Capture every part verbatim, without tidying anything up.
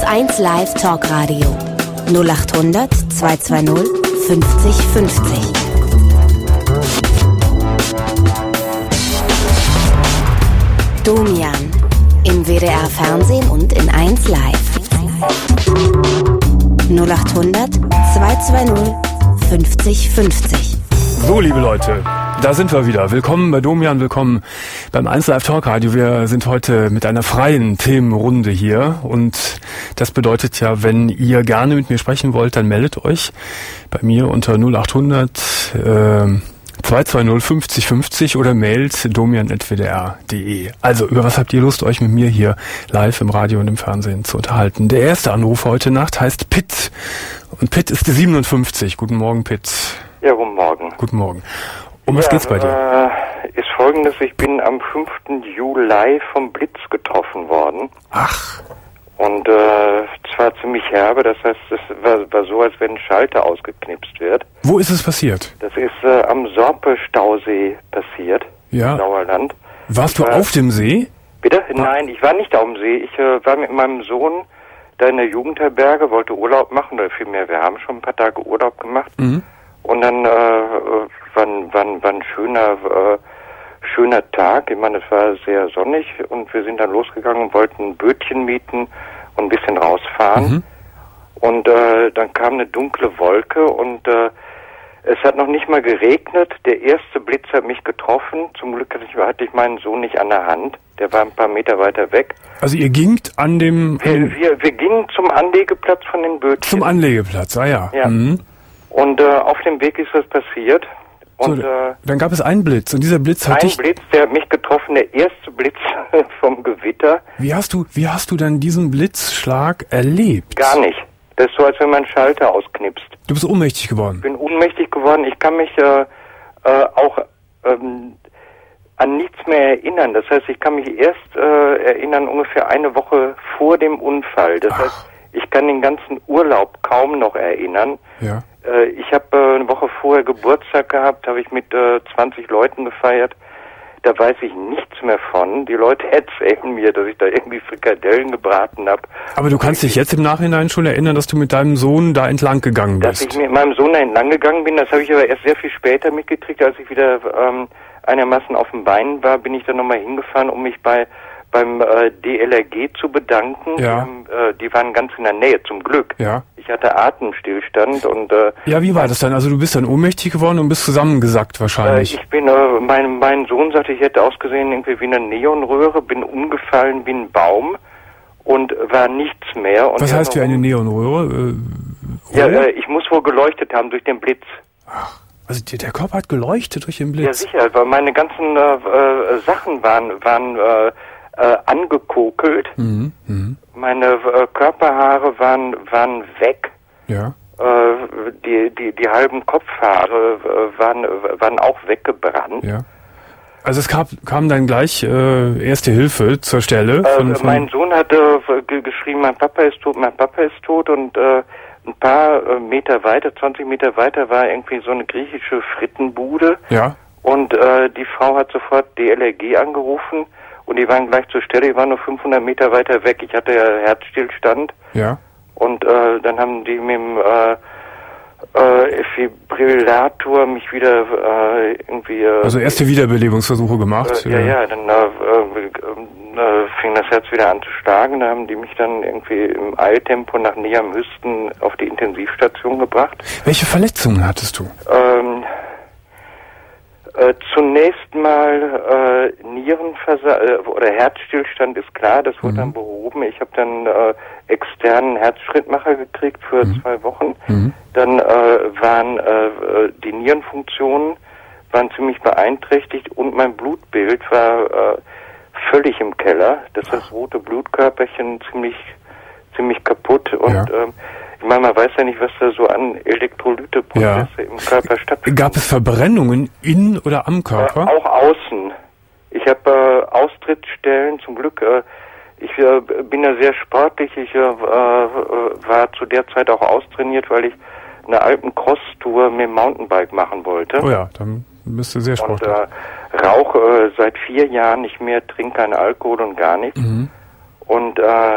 eins Live Talkradio null acht hundert zweihundertzweißig fünfzig fünfzig. Domian im W D R Fernsehen und in eins Live. null acht hundert zweihundertzweißig fünfzig fünfzig. So, liebe Leute, da sind wir wieder. Willkommen bei Domian, willkommen beim eins Live Talkradio. Wir sind heute mit einer freien Themenrunde hier und das bedeutet ja, wenn ihr gerne mit mir sprechen wollt, dann meldet euch bei mir unter null acht hundert äh, zweihundertzweißig fünfzig fünfzig oder mailt domian at w d r punkt d e. Also, über was habt ihr Lust, euch mit mir hier live im Radio und im Fernsehen zu unterhalten? Der erste Anruf heute Nacht heißt Pitt und Pitt ist die siebenundfünfzig. Guten Morgen, Pitt. Ja, guten Morgen. Guten Morgen. Um was ja, geht's bei dir? Äh, ist folgendes, ich bin am fünften Juli vom Blitz getroffen worden. Ach. Und äh, zwar ziemlich herbe, das heißt, es war, war so, als wenn ein Schalter ausgeknipst wird. Wo ist es passiert? Das ist äh, am Sorpe-Stausee passiert, ja. im Sauerland. Warst du äh, auf dem See? Bitte? Nein, ich war nicht auf dem See. Ich äh, war mit meinem Sohn da in der Jugendherberge, wollte Urlaub machen, oder vielmehr, wir haben schon ein paar Tage Urlaub gemacht. Mhm. Und dann äh, war, ein, war, ein, war ein schöner, äh, schöner Tag. Ich meine, es war sehr sonnig und wir sind dann losgegangen und wollten ein Bötchen mieten und ein bisschen rausfahren. Mhm. Und äh, dann kam eine dunkle Wolke und äh, es hat noch nicht mal geregnet. Der erste Blitz hat mich getroffen. Zum Glück hatte ich, hatte ich meinen Sohn nicht an der Hand. Der war ein paar Meter weiter weg. Also ihr gingt an dem... Wir, wir, wir gingen zum Anlegeplatz von den Bötchen. Zum Anlegeplatz, ah ja. Ja. Mhm. Und äh, auf dem Weg ist das passiert. Und, so, äh, dann gab es einen Blitz und dieser Blitz hat ein dich... Blitz, der hat mich getroffen, der erste Blitz vom Gewitter. Wie hast du, wie hast du dann diesen Blitzschlag erlebt? Gar nicht. Das ist so, als wenn man einen Schalter ausknipst. Du bist ohnmächtig geworden? Ich bin ohnmächtig geworden. Ich kann mich äh, äh, auch ähm, an nichts mehr erinnern. Das heißt, ich kann mich erst äh, erinnern ungefähr eine Woche vor dem Unfall. Das Ach. heißt, ich kann den ganzen Urlaub kaum noch erinnern. Ja. Äh, ich habe äh, eine Woche vorher Geburtstag gehabt, habe ich mit äh, zwanzig Leuten gefeiert. Da weiß ich nichts mehr von. Die Leute erzählen mir, dass ich da irgendwie Frikadellen gebraten habe. Aber du kannst dich jetzt im Nachhinein schon erinnern, dass du mit deinem Sohn da entlang gegangen bist? Dass ich mit meinem Sohn da entlang gegangen bin, das habe ich aber erst sehr viel später mitgekriegt. Als ich wieder ähm, einigermaßen auf dem Bein war, bin ich dann nochmal hingefahren, um mich bei beim äh, D L R G zu bedanken. Ja. Die, haben, äh, die waren ganz in der Nähe, zum Glück. Ja. Ich hatte Atemstillstand und... Äh, ja, wie war das dann? Also du bist dann ohnmächtig geworden und bist zusammengesackt wahrscheinlich. Äh, ich bin, äh, mein, mein Sohn sagte, ich hätte ausgesehen irgendwie wie eine Neonröhre, bin umgefallen wie ein Baum und war nichts mehr. Und was heißt wie eine Neonröhre? Äh, ja, äh, ich muss wohl geleuchtet haben durch den Blitz. Ach, also der, der Körper hat geleuchtet durch den Blitz? Ja, sicher, weil meine ganzen äh, äh, Sachen waren, waren äh, äh, angekokelt. Mhm, mh. Meine äh, Körperhaare waren, waren weg. Ja. Äh, die, die, die halben Kopfhaare äh, waren, waren auch weggebrannt. Ja. Also es kam, kam dann gleich äh, Erste Hilfe zur Stelle? Von, äh, von mein Sohn hatte äh, geschrien, mein Papa ist tot, mein Papa ist tot und äh, ein paar äh, Meter weiter, zwanzig Meter weiter war irgendwie so eine griechische Frittenbude. Ja. Und äh, die Frau hat sofort D L R G angerufen und die waren gleich zur Stelle, die waren nur fünfhundert Meter weiter weg. Ich hatte ja Herzstillstand. Ja. Und äh, dann haben die mit dem äh, äh, Fibrillator mich wieder äh, irgendwie... Äh, also erste Wiederbelebungsversuche gemacht? Äh, ja, ja, dann äh, äh, fing das Herz wieder an zu schlagen. Da haben die mich dann irgendwie im Eiltempo nach Neheim-Hüsten auf die Intensivstation gebracht. Welche Verletzungen hattest du? Ähm, äh, zunächst mal äh, Nierenversagen äh, oder Herzstillstand ist klar, das wurde mhm. dann behoben. Ich habe dann äh, externen Herzschrittmacher gekriegt für mhm. zwei Wochen. Mhm. Dann äh, waren äh, die Nierenfunktionen waren ziemlich beeinträchtigt und mein Blutbild war äh, völlig im Keller. Das heißt, rote Blutkörperchen ziemlich ziemlich kaputt und ja. ähm, ich meine, man weiß ja nicht, was da so an Elektrolyteprozesse ja. im Körper stattfinden. Gab es Verbrennungen in oder am Körper? Äh, auch außen. Ich habe äh, Austrittsstellen, zum Glück. Äh, ich äh, bin ja sehr sportlich. Ich äh, war zu der Zeit auch austrainiert, weil ich eine Alpencross-Tour mit dem Mountainbike machen wollte. Oh ja, dann bist du sehr sportlich. Und äh, rauche äh, seit vier Jahren nicht mehr, trinke keinen Alkohol und gar nichts. Mhm. Und äh,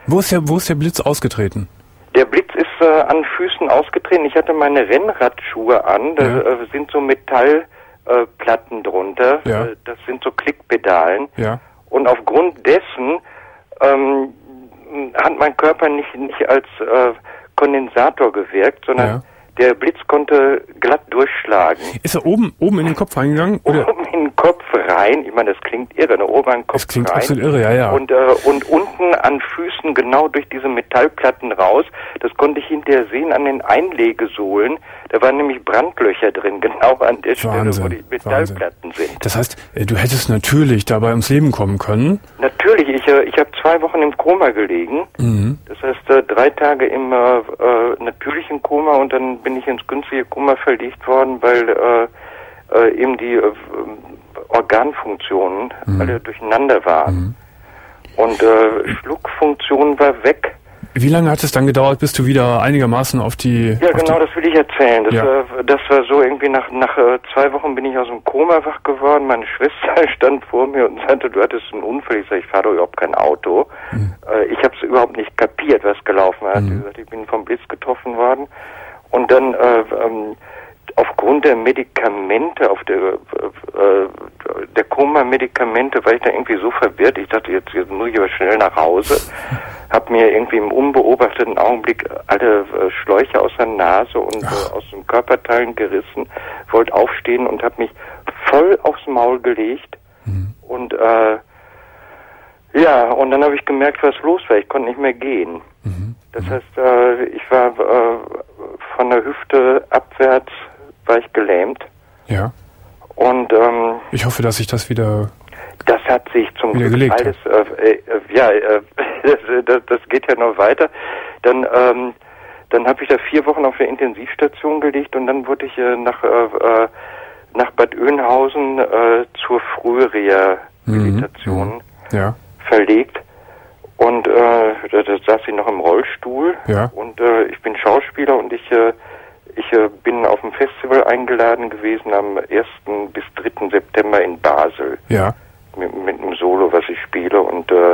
Wo ist der, wo ist der Blitz ausgetreten? Der Blitz ist äh, an Füßen ausgetreten. Ich hatte meine Rennradschuhe an. Da Ja. äh, sind so Metallplatten äh, drunter. Ja. Äh, das sind so Klickpedalen. Ja. Und aufgrund dessen ähm, hat mein Körper nicht, nicht als äh, Kondensator gewirkt, sondern Ja. der Blitz konnte glatt durchschlagen. Ist er oben, oben in den Kopf reingegangen? Oder? Oben in den Kopf rein, ich meine, das klingt irre, ne? Oben in den Kopf Das klingt rein. absolut irre, ja, ja. Und, äh, und unten an Füßen genau durch diese Metallplatten raus. Das konnte ich hinterher sehen an den Einlegesohlen. Da waren nämlich Brandlöcher drin, genau an der Wahnsinn, Stelle, wo die Metallplatten Wahnsinn. sind. Das heißt, äh, du hättest natürlich dabei ums Leben kommen können. Natürlich, ich, äh, ich habe zwei Wochen im Koma gelegen. Mhm. Das heißt, äh, drei Tage im äh, äh, natürlichen Koma und dann bin ich ins günstige Koma verlegt worden, weil äh, äh, eben die äh, Organfunktionen Mhm. alle durcheinander waren. Mhm. Und äh, Schluckfunktion war weg. Wie lange hat es dann gedauert, bis du wieder einigermaßen auf die... Ja, auf genau, die das will ich erzählen. Das, Ja. äh, das war so irgendwie nach nach äh, zwei Wochen bin ich aus dem Koma wach geworden. Meine Schwester stand vor mir und sagte, du hattest einen Unfall. Ich sage, ich fahre doch überhaupt kein Auto. Mhm. Äh, ich habe es überhaupt nicht kapiert, was gelaufen hat. Mhm. Sie sagte, ich bin vom Blitz getroffen worden. Und dann äh, ähm, aufgrund der Medikamente, auf der äh, der Koma-Medikamente, war ich da irgendwie so verwirrt. Ich dachte, jetzt, jetzt muss ich aber schnell nach Hause. Hab mir irgendwie im unbeobachteten Augenblick alle äh, Schläuche aus der Nase und äh, aus den Körperteilen gerissen, wollte aufstehen und habe mich voll aufs Maul gelegt. Mhm. Und äh, ja, und dann habe ich gemerkt, was los war. Ich konnte nicht mehr gehen. Mhm. Das heißt, äh, ich war äh, von der Hüfte abwärts war ich gelähmt. Ja. Und ähm, Ich hoffe, dass sich das wieder... das hat sich zum Wieder Glück gelegt, alles, äh, äh, ja, äh, das, das, das geht ja noch weiter. Dann, ähm, dann habe ich da vier Wochen auf der Intensivstation gelegt und dann wurde ich äh, nach äh, äh, nach Bad Oeynhausen äh, zur Frührehabilitation Mhm. Ja. verlegt. Und äh, da, da saß ich noch im Rollstuhl. Ja. Und äh, ich bin Schauspieler und ich äh, ich äh, bin auf dem Festival eingeladen gewesen am ersten bis dritten September in Basel. Ja. Mit, mit einem Solo, was ich spiele. Und äh,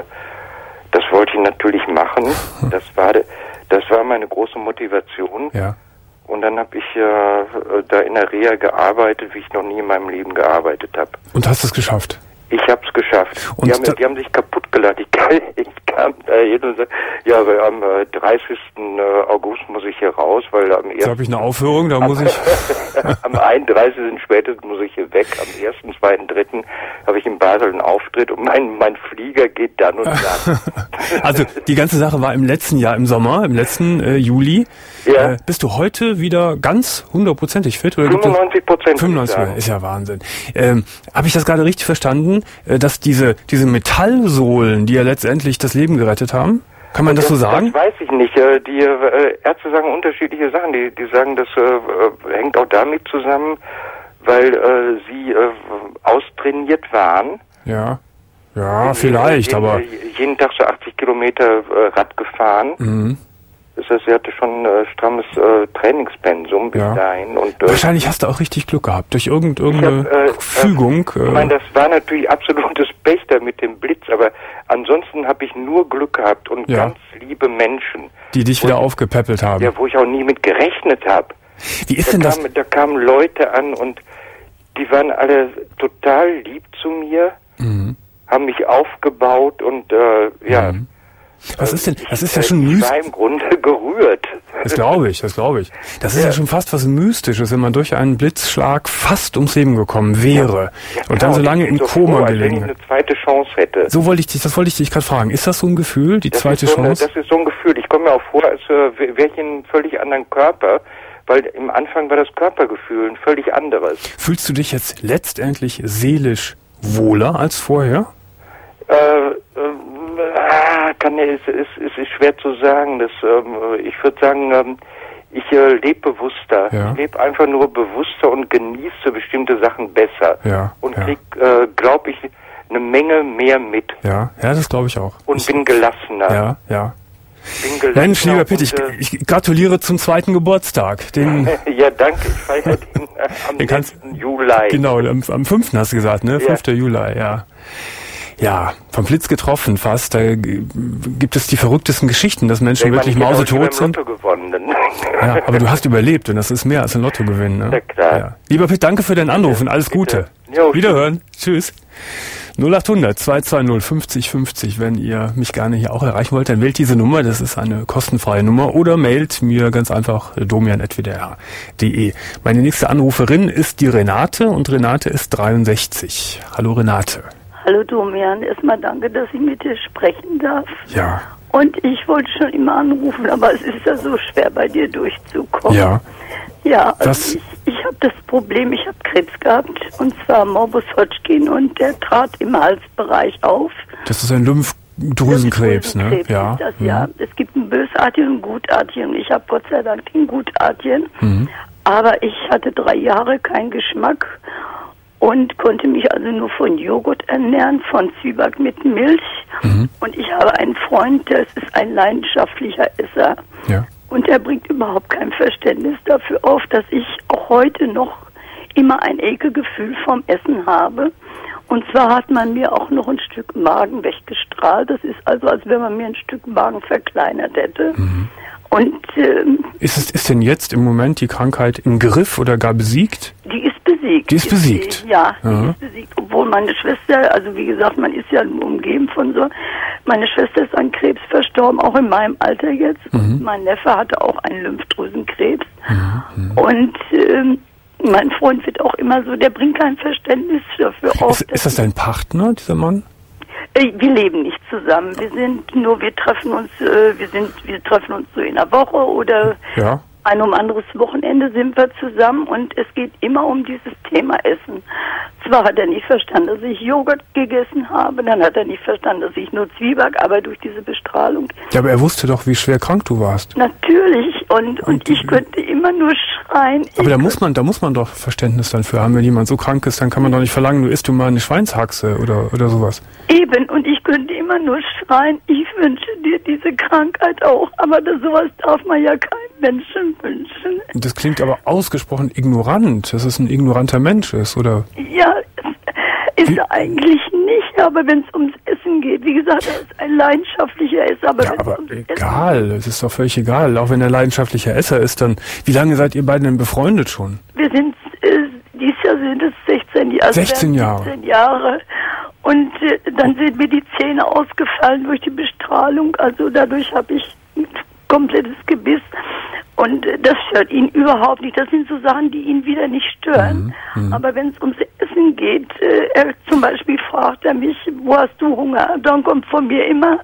das wollte ich natürlich machen. Das war de, das war meine große Motivation. Ja. Und dann habe ich äh, da in der Reha gearbeitet, wie ich noch nie in meinem Leben gearbeitet habe. Und hast es geschafft? Ich habe es geschafft. Und die, haben, da- die haben sich kaputt gelacht. Ich, ich kam da hin und sagte, ja, aber am äh, dreißigsten August muss ich hier raus, weil am Da ersten habe ich eine Aufführung, da muss ich... am einunddreißigsten spätestens muss ich hier weg. Am ersten, zweiten, dritten habe ich in Basel einen Auftritt und mein, mein Flieger geht dann und dann. Also die ganze Sache war im letzten Jahr, im Sommer, im letzten äh, Juli. Ja. Äh, bist du heute wieder ganz hundertprozentig fit? Oder gibt es- fünfundneunzig Prozent. fünfundneunzig, ist ja Wahnsinn. Ähm, Habe ich das gerade richtig verstanden, äh, dass diese diese Metallsohlen, die ja letztendlich das Leben gerettet haben, kann man das so sagen? Das weiß ich nicht. Äh, Die äh, Ärzte sagen unterschiedliche Sachen. Die, die sagen, das äh, äh, hängt auch damit zusammen, weil äh, sie äh, austrainiert waren. Ja, ja, vielleicht, jeden, aber jeden Tag so achtzig Kilometer äh, Rad gefahren. mhm. Das heißt, sie hatte schon äh, strammes äh, Trainingspensum bis Ja. dahin. Und, äh, wahrscheinlich hast du auch richtig Glück gehabt durch irgend, irgendeine Ich hab, äh, Fügung. Ich meine, das war natürlich absolutes Pech da mit dem Blitz, aber ansonsten habe ich nur Glück gehabt und Ja. ganz liebe Menschen, die dich wieder wo ich- aufgepäppelt haben. ja, wo ich auch nie mit gerechnet habe. Wie ist Da, denn das? kam, da kamen Leute an und die waren alle total lieb zu mir, Mhm. haben mich aufgebaut und äh, ja. Mhm. Was ist denn, ich, das ist ja äh, schon Ich mystisch. war im Grunde gerührt. Das glaube ich, das glaube ich. Das ist ja. Ja. schon fast was Mystisches, wenn man durch einen Blitzschlag fast ums Leben gekommen wäre Ja, und dann klar, so ich lange bin im so Koma froh, als wenn ich gelegen. eine zweite Chance hätte. So wollte ich dich, das wollte ich dich gerade fragen. Ist das so ein Gefühl, die Das zweite ist so eine, Chance? das ist so ein Gefühl. Ich komme mir auch vor, als äh, wäre ich in einem völlig anderen Körper, weil im Anfang war das Körpergefühl ein völlig anderes. Fühlst du dich jetzt letztendlich seelisch wohler als vorher? Äh, äh, ah, kann ja, es, es, es ist schwer zu sagen. Das, ähm, ich würde sagen, ähm, ich äh, lebe bewusster. Ja. Ich lebe einfach nur bewusster und genieße bestimmte Sachen besser. Ja, Und ja. krieg, äh, glaube ich, eine Menge mehr mit. Ja, ja, das glaube ich auch. Und ich, bin gelassener. ja, ja. Bin gelassener Mensch, lieber Pitt, ich, und, äh, ich gratuliere zum zweiten Geburtstag. Den, ja, danke. Ich feiere den äh, am Den kannst- letzten Juli. genau, am, am fünften hast du gesagt, ne? Ja. fünften Juli, ja. Ja, vom Blitz getroffen fast. Da gibt es die verrücktesten Geschichten, dass Menschen Denk wirklich mal, ich hätte mausetot heute sind. Lotto gewonnen. Ja, aber du hast überlebt und das ist mehr als ein Lottogewinn. Ne? Ja, klar. Ja. Lieber Pitt, danke für deinen Anruf und alles Gute. Jo, Wiederhören. Tschüss. null acht hundert zwei zwei null fünfzig fünfzig. Wenn ihr mich gerne hier auch erreichen wollt, dann wählt diese Nummer. Das ist eine kostenfreie Nummer. Oder mailt mir ganz einfach domian at w d r punkt d e. Meine nächste Anruferin ist die Renate und Renate ist dreiundsechzig. Hallo Renate. Hallo Domian, erstmal danke, dass ich mit dir sprechen darf. Ja. Und ich wollte schon immer anrufen, aber es ist ja so schwer, bei dir durchzukommen. Ja. Ja, also Was? ich, ich habe das Problem, ich habe Krebs gehabt, und zwar Morbus Hodgkin, und der trat im Halsbereich auf. Das ist ein Lymphdrüsenkrebs, ne? Drüsenkrebs Ja. ist das, ja. Es gibt einen bösartigen und einen gutartigen. Ich habe Gott sei Dank den gutartigen, Mhm. aber ich hatte drei Jahre keinen Geschmack und konnte mich also nur von Joghurt ernähren, von Zwieback mit Milch. Mhm. Und ich habe einen Freund, der ist ein leidenschaftlicher Esser. Ja. Und er bringt überhaupt kein Verständnis dafür auf, dass ich auch heute noch immer ein Ekelgefühl vom Essen habe. Und zwar hat man mir auch noch ein Stück Magen weggestrahlt. Das ist also, als wenn man mir ein Stück Magen verkleinert hätte. Mhm. Und ähm, Ist es ist denn jetzt im Moment die Krankheit im Griff oder gar besiegt? die ist besiegt. Die ist besiegt? Die, ja, die Aha. ist besiegt. Obwohl meine Schwester, also wie gesagt, man ist ja umgeben von so, meine Schwester ist an Krebs verstorben, auch in meinem Alter jetzt. Mhm. Mein Neffe hatte auch einen Lymphdrüsenkrebs. Mhm. Und ähm, mein Freund wird auch immer so, der bringt kein Verständnis dafür auf. Ist, ist das dein Partner, dieser Mann? Äh, Wir leben nicht zusammen. Wir sind nur, wir treffen uns, äh, wir sind, wir treffen uns so in der Woche oder Ja. ein um anderes Wochenende sind wir zusammen, und es geht immer um dieses Thema Essen. Zwar hat er nicht verstanden, dass ich Joghurt gegessen habe, dann hat er nicht verstanden, dass ich nur Zwieback, aber durch diese Bestrahlung Ja, aber er wusste doch, wie schwer krank du warst. natürlich, und, und ich könnte immer nur schreien. Aber ich da muss man, da muss man doch Verständnis dann für haben. Wenn jemand so krank ist, dann kann man doch nicht verlangen, du isst du mal eine Schweinshaxe oder, oder sowas. Eben, und ich könnte immer nur schreien, ich wünsche dir diese Krankheit auch, aber das, sowas darf man ja keinem Menschen wünschen. Das klingt aber ausgesprochen ignorant, dass es ein ignoranter Mensch ist, oder? Ja, ist Wie- er eigentlich nicht, aber wenn es ums Essen geht, wie gesagt, er ist ein leidenschaftlicher Esser, aber Ja, wenn aber es ums Essen egal, es ist doch völlig egal. Auch wenn er leidenschaftlicher Esser ist, dann, wie lange seid ihr beiden denn befreundet schon? wir sind, äh, dieses Jahr sind es sechzehn Jahre. Also sechzehn werden Jahre. siebzehn Jahre. Und äh, dann sind mir die Zähne ausgefallen durch die Bestrahlung, also dadurch habe ich ein komplettes Gebiss. Und äh, das stört ihn überhaupt nicht. Das sind so Sachen, die ihn wieder nicht stören. Mhm, mh. Aber wenn es ums Essen geht, äh, er zum Beispiel fragt er mich, wo hast du Hunger? Dann kommt von mir immer,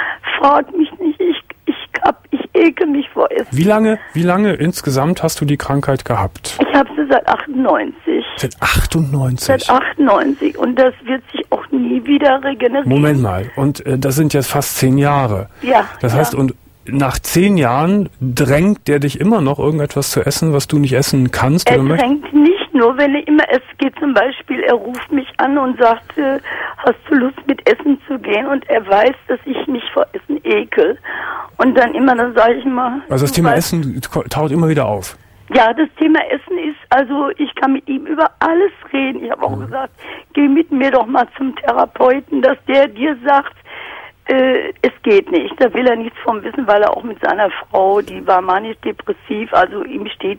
frag mich nicht, ich, ich, hab, ich ekel mich vor Essen. Wie lange, wie lange insgesamt hast du die Krankheit gehabt? Ich habe sie seit achtundneunzig. Seit achtundneunzig. Seit achtundneunzig. Und das wird sich auch nie wieder regenerieren. Moment mal, und äh, das sind jetzt fast zehn Jahre. Ja. Das ja. heißt, und nach zehn Jahren drängt der dich immer noch irgendetwas zu essen, was du nicht essen kannst Er oder möchtest? drängt nicht nur, wenn er immer, es geht zum Beispiel, er ruft mich an und sagt, äh, hast du Lust mit Essen zu gehen? Und er weiß, dass ich mich vor Essen ekel. Und dann immer, dann sage ich mal. Also das du Thema weißt- Essen taucht immer wieder auf. Ja, das Thema Essen ist, also ich kann mit ihm über alles reden. Ich habe auch gesagt, geh mit mir doch mal zum Therapeuten, dass der dir sagt, äh, es geht nicht. Da will er nichts von wissen, weil er auch mit seiner Frau, die war manisch-depressiv, also ihm steht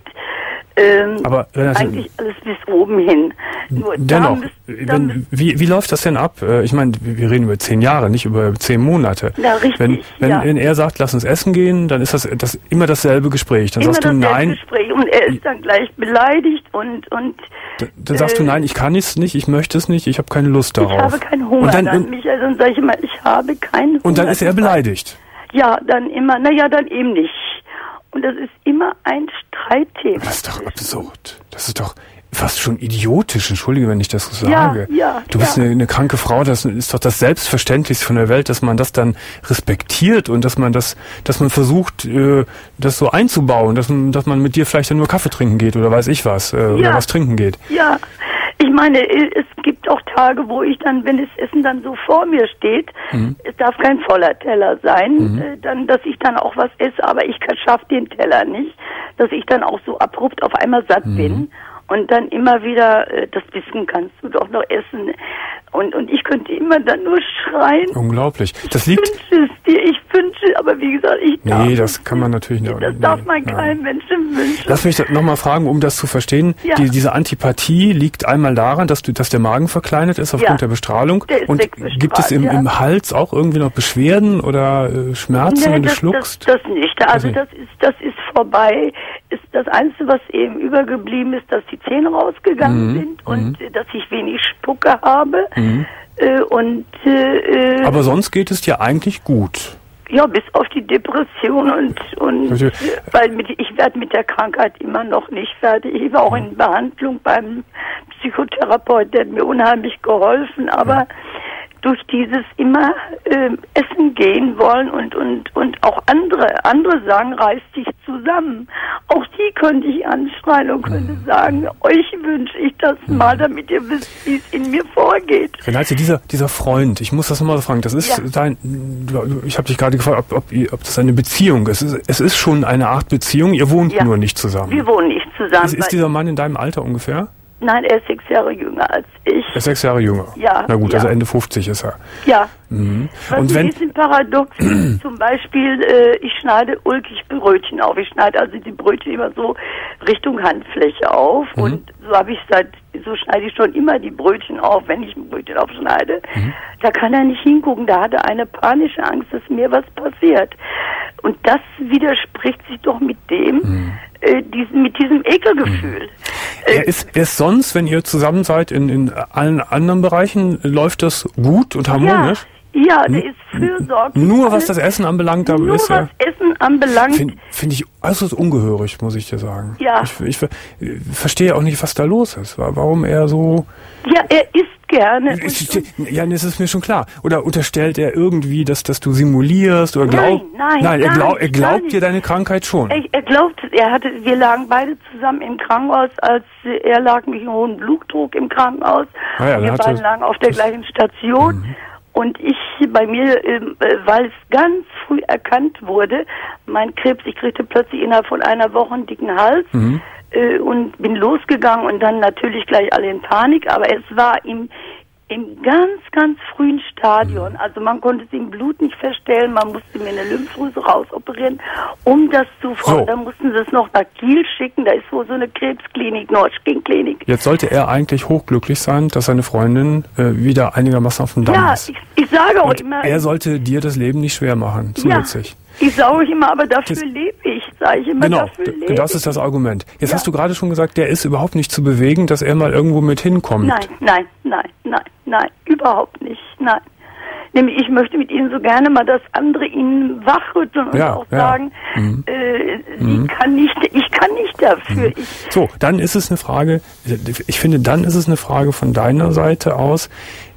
ähm, Aber Renate, eigentlich alles bis oben hin. Nur da dennoch, müsst- da wenn, müsst- wie, wie läuft das denn ab? Äh, Ich meine, wir reden über zehn Jahre, nicht über zehn Monate. Ja, richtig, Wenn, wenn, ja. wenn er sagt, lass uns essen gehen, dann ist das, das immer dasselbe Gespräch. Dann immer sagst du das nein. Gespräch, und er ist dann gleich beleidigt und und Dann, dann sagst du äh, nein, ich kann es nicht, ich möchte es nicht, ich habe keine Lust darauf. ich habe keinen Hunger. Und dann, dann, und, Michael, dann sage ich immer, ich habe keinen Hunger. und dann ist er beleidigt. Ja, dann immer, naja, dann eben nicht. Und das ist immer ein Streitthema. Das ist doch absurd. Das ist doch fast schon idiotisch. Entschuldige, wenn ich das so Ja, sage. ja, du bist ja. eine, eine kranke Frau. Das ist doch das Selbstverständlichste von der Welt, dass man das dann respektiert und dass man das, dass man versucht, äh, das so einzubauen, dass man, dass man mit dir vielleicht dann nur Kaffee trinken geht oder weiß ich was, äh, oder Ja. was trinken geht. Ja, ich meine, es gibt auch Tage, wo ich dann, wenn das Essen dann so vor mir steht, Mhm. es darf kein voller Teller sein, Mhm. äh, dann, dass ich dann auch was esse, aber ich schaffe den Teller nicht, dass ich dann auch so abrupt auf einmal satt Mhm. bin und dann immer wieder, äh, das Wissen kannst du doch noch essen. und, und ich könnte immer dann nur schreien. Unglaublich. Das liegt... Ich wünsche es dir, ich wünsche, aber wie gesagt, ich darf... Nee, das kann man natürlich nicht. Das darf man keinem Menschen wünschen. Lass mich nochmal fragen, um das zu verstehen. Ja. Die, diese Antipathie liegt einmal daran, dass du, dass der Magen verkleinert ist aufgrund ja. der Bestrahlung. Der ist und gibt es im, ja. im Hals auch irgendwie noch Beschwerden oder äh, Schmerzen, nee, wenn du das, schluckst? Das, das nicht. Also das, das ist, das ist vorbei. Ist das Einzige, was eben übergeblieben ist, dass die Zähne rausgegangen mhm. sind und mhm. dass ich wenig Spucke habe. Mhm. Äh, und äh, Aber sonst geht es dir eigentlich gut. Ja, bis auf die Depression und und also, weil mit, ich werde mit der Krankheit immer noch nicht fertig. Ich war auch in Behandlung beim Psychotherapeut, der hat mir unheimlich geholfen, aber ja. durch dieses immer äh, essen gehen wollen und und und auch andere andere sagen, reiß dich zusammen. Auch die könnte ich anschreien und könnte mhm. sagen, euch wünsche ich das mhm. mal, damit ihr wisst, wie es in mir vorgeht. Renate, dieser dieser Freund, ich muss das nochmal fragen, das ist ja. dein, ich habe dich gerade gefragt, ob, ob, ob das eine Beziehung ist. Es ist, es ist schon eine Art Beziehung, ihr wohnt ja. nur nicht zusammen. Wir wohnen nicht zusammen. Ist, ist dieser Mann in deinem Alter ungefähr? Nein, er ist sechs Jahre jünger als ich. Er ist sechs Jahre jünger? Ja. Na gut, ja. also Ende fünfzig ist er. Ja. Mhm. Was und wenn ein bisschen paradox ist, zum Beispiel, äh, ich schneide ulkig Brötchen auf. Ich schneide also die Brötchen immer so Richtung Handfläche auf. Mhm. Und so habe ich seit, so schneide ich schon immer die Brötchen auf, wenn ich ein Brötchen aufschneide. Mhm. Da kann er nicht hingucken. Da hat er eine panische Angst, dass mir was passiert. Und das widerspricht sich doch mit dem, mhm. äh, diesen, mit diesem Ekelgefühl. Mhm. Er ist, er ist sonst, wenn ihr zusammen seid, in, in allen anderen Bereichen, läuft das gut und harmonisch? Ja, ja, der ist fürsorglich. Nur was das Essen anbelangt, da nur ist er... Nur was Essen anbelangt... Finde find ich äußerst ungehörig, muss ich dir sagen. Ja. Ich, ich, ich verstehe auch nicht, was da los ist. Warum er so... Ja, er isst gerne. Ich, ja, das ist mir schon klar. Oder unterstellt er irgendwie, dass, dass du simulierst oder glaubt... Nein, nein, nein. er, glaub, er glaubt nein. dir deine Krankheit schon. Er, er glaubt, er hatte, wir lagen beide zusammen im Krankenhaus, als er lag mit einem hohen Blutdruck im Krankenhaus. Ah ja, wir hatte, beiden lagen auf der gleichen Station. Mhm. Und ich, bei mir, äh, weil es ganz früh erkannt wurde, mein Krebs, ich kriegte plötzlich innerhalb von einer Woche einen dicken Hals mhm. äh, und bin losgegangen und dann natürlich gleich alle in Panik, aber es war im, im ganz, ganz frühen Stadion. Also man konnte es im Blut nicht feststellen, man musste mir eine Lymphdrüse rausoperieren, um das zu fragen. So. Dann mussten sie es noch nach Kiel schicken, da ist wohl so eine Krebsklinik, Nordschking-Klinik. Jetzt sollte er eigentlich hochglücklich sein, dass seine Freundin äh, wieder einigermaßen auf dem Damm ja, ist. Ja, ich, ich sage auch und immer... er sollte dir das Leben nicht schwer machen, zusätzlich. Ja. Ich sage immer, aber dafür lebe ich, sage ich immer, genau, dafür lebe ich. Das ist das Argument. Jetzt ja. hast du gerade schon gesagt, der ist überhaupt nicht zu bewegen, dass er mal irgendwo mit hinkommt. Nein, nein, nein, nein, nein, überhaupt nicht, nein. Nämlich, ich möchte mit Ihnen so gerne mal das andere Ihnen wachrütteln und ja, auch ja. sagen, mhm. äh, mhm. ich kann nicht, ich kann nicht dafür. Mhm. Ich so, dann ist es eine Frage, ich finde, dann ist es eine Frage von deiner Seite aus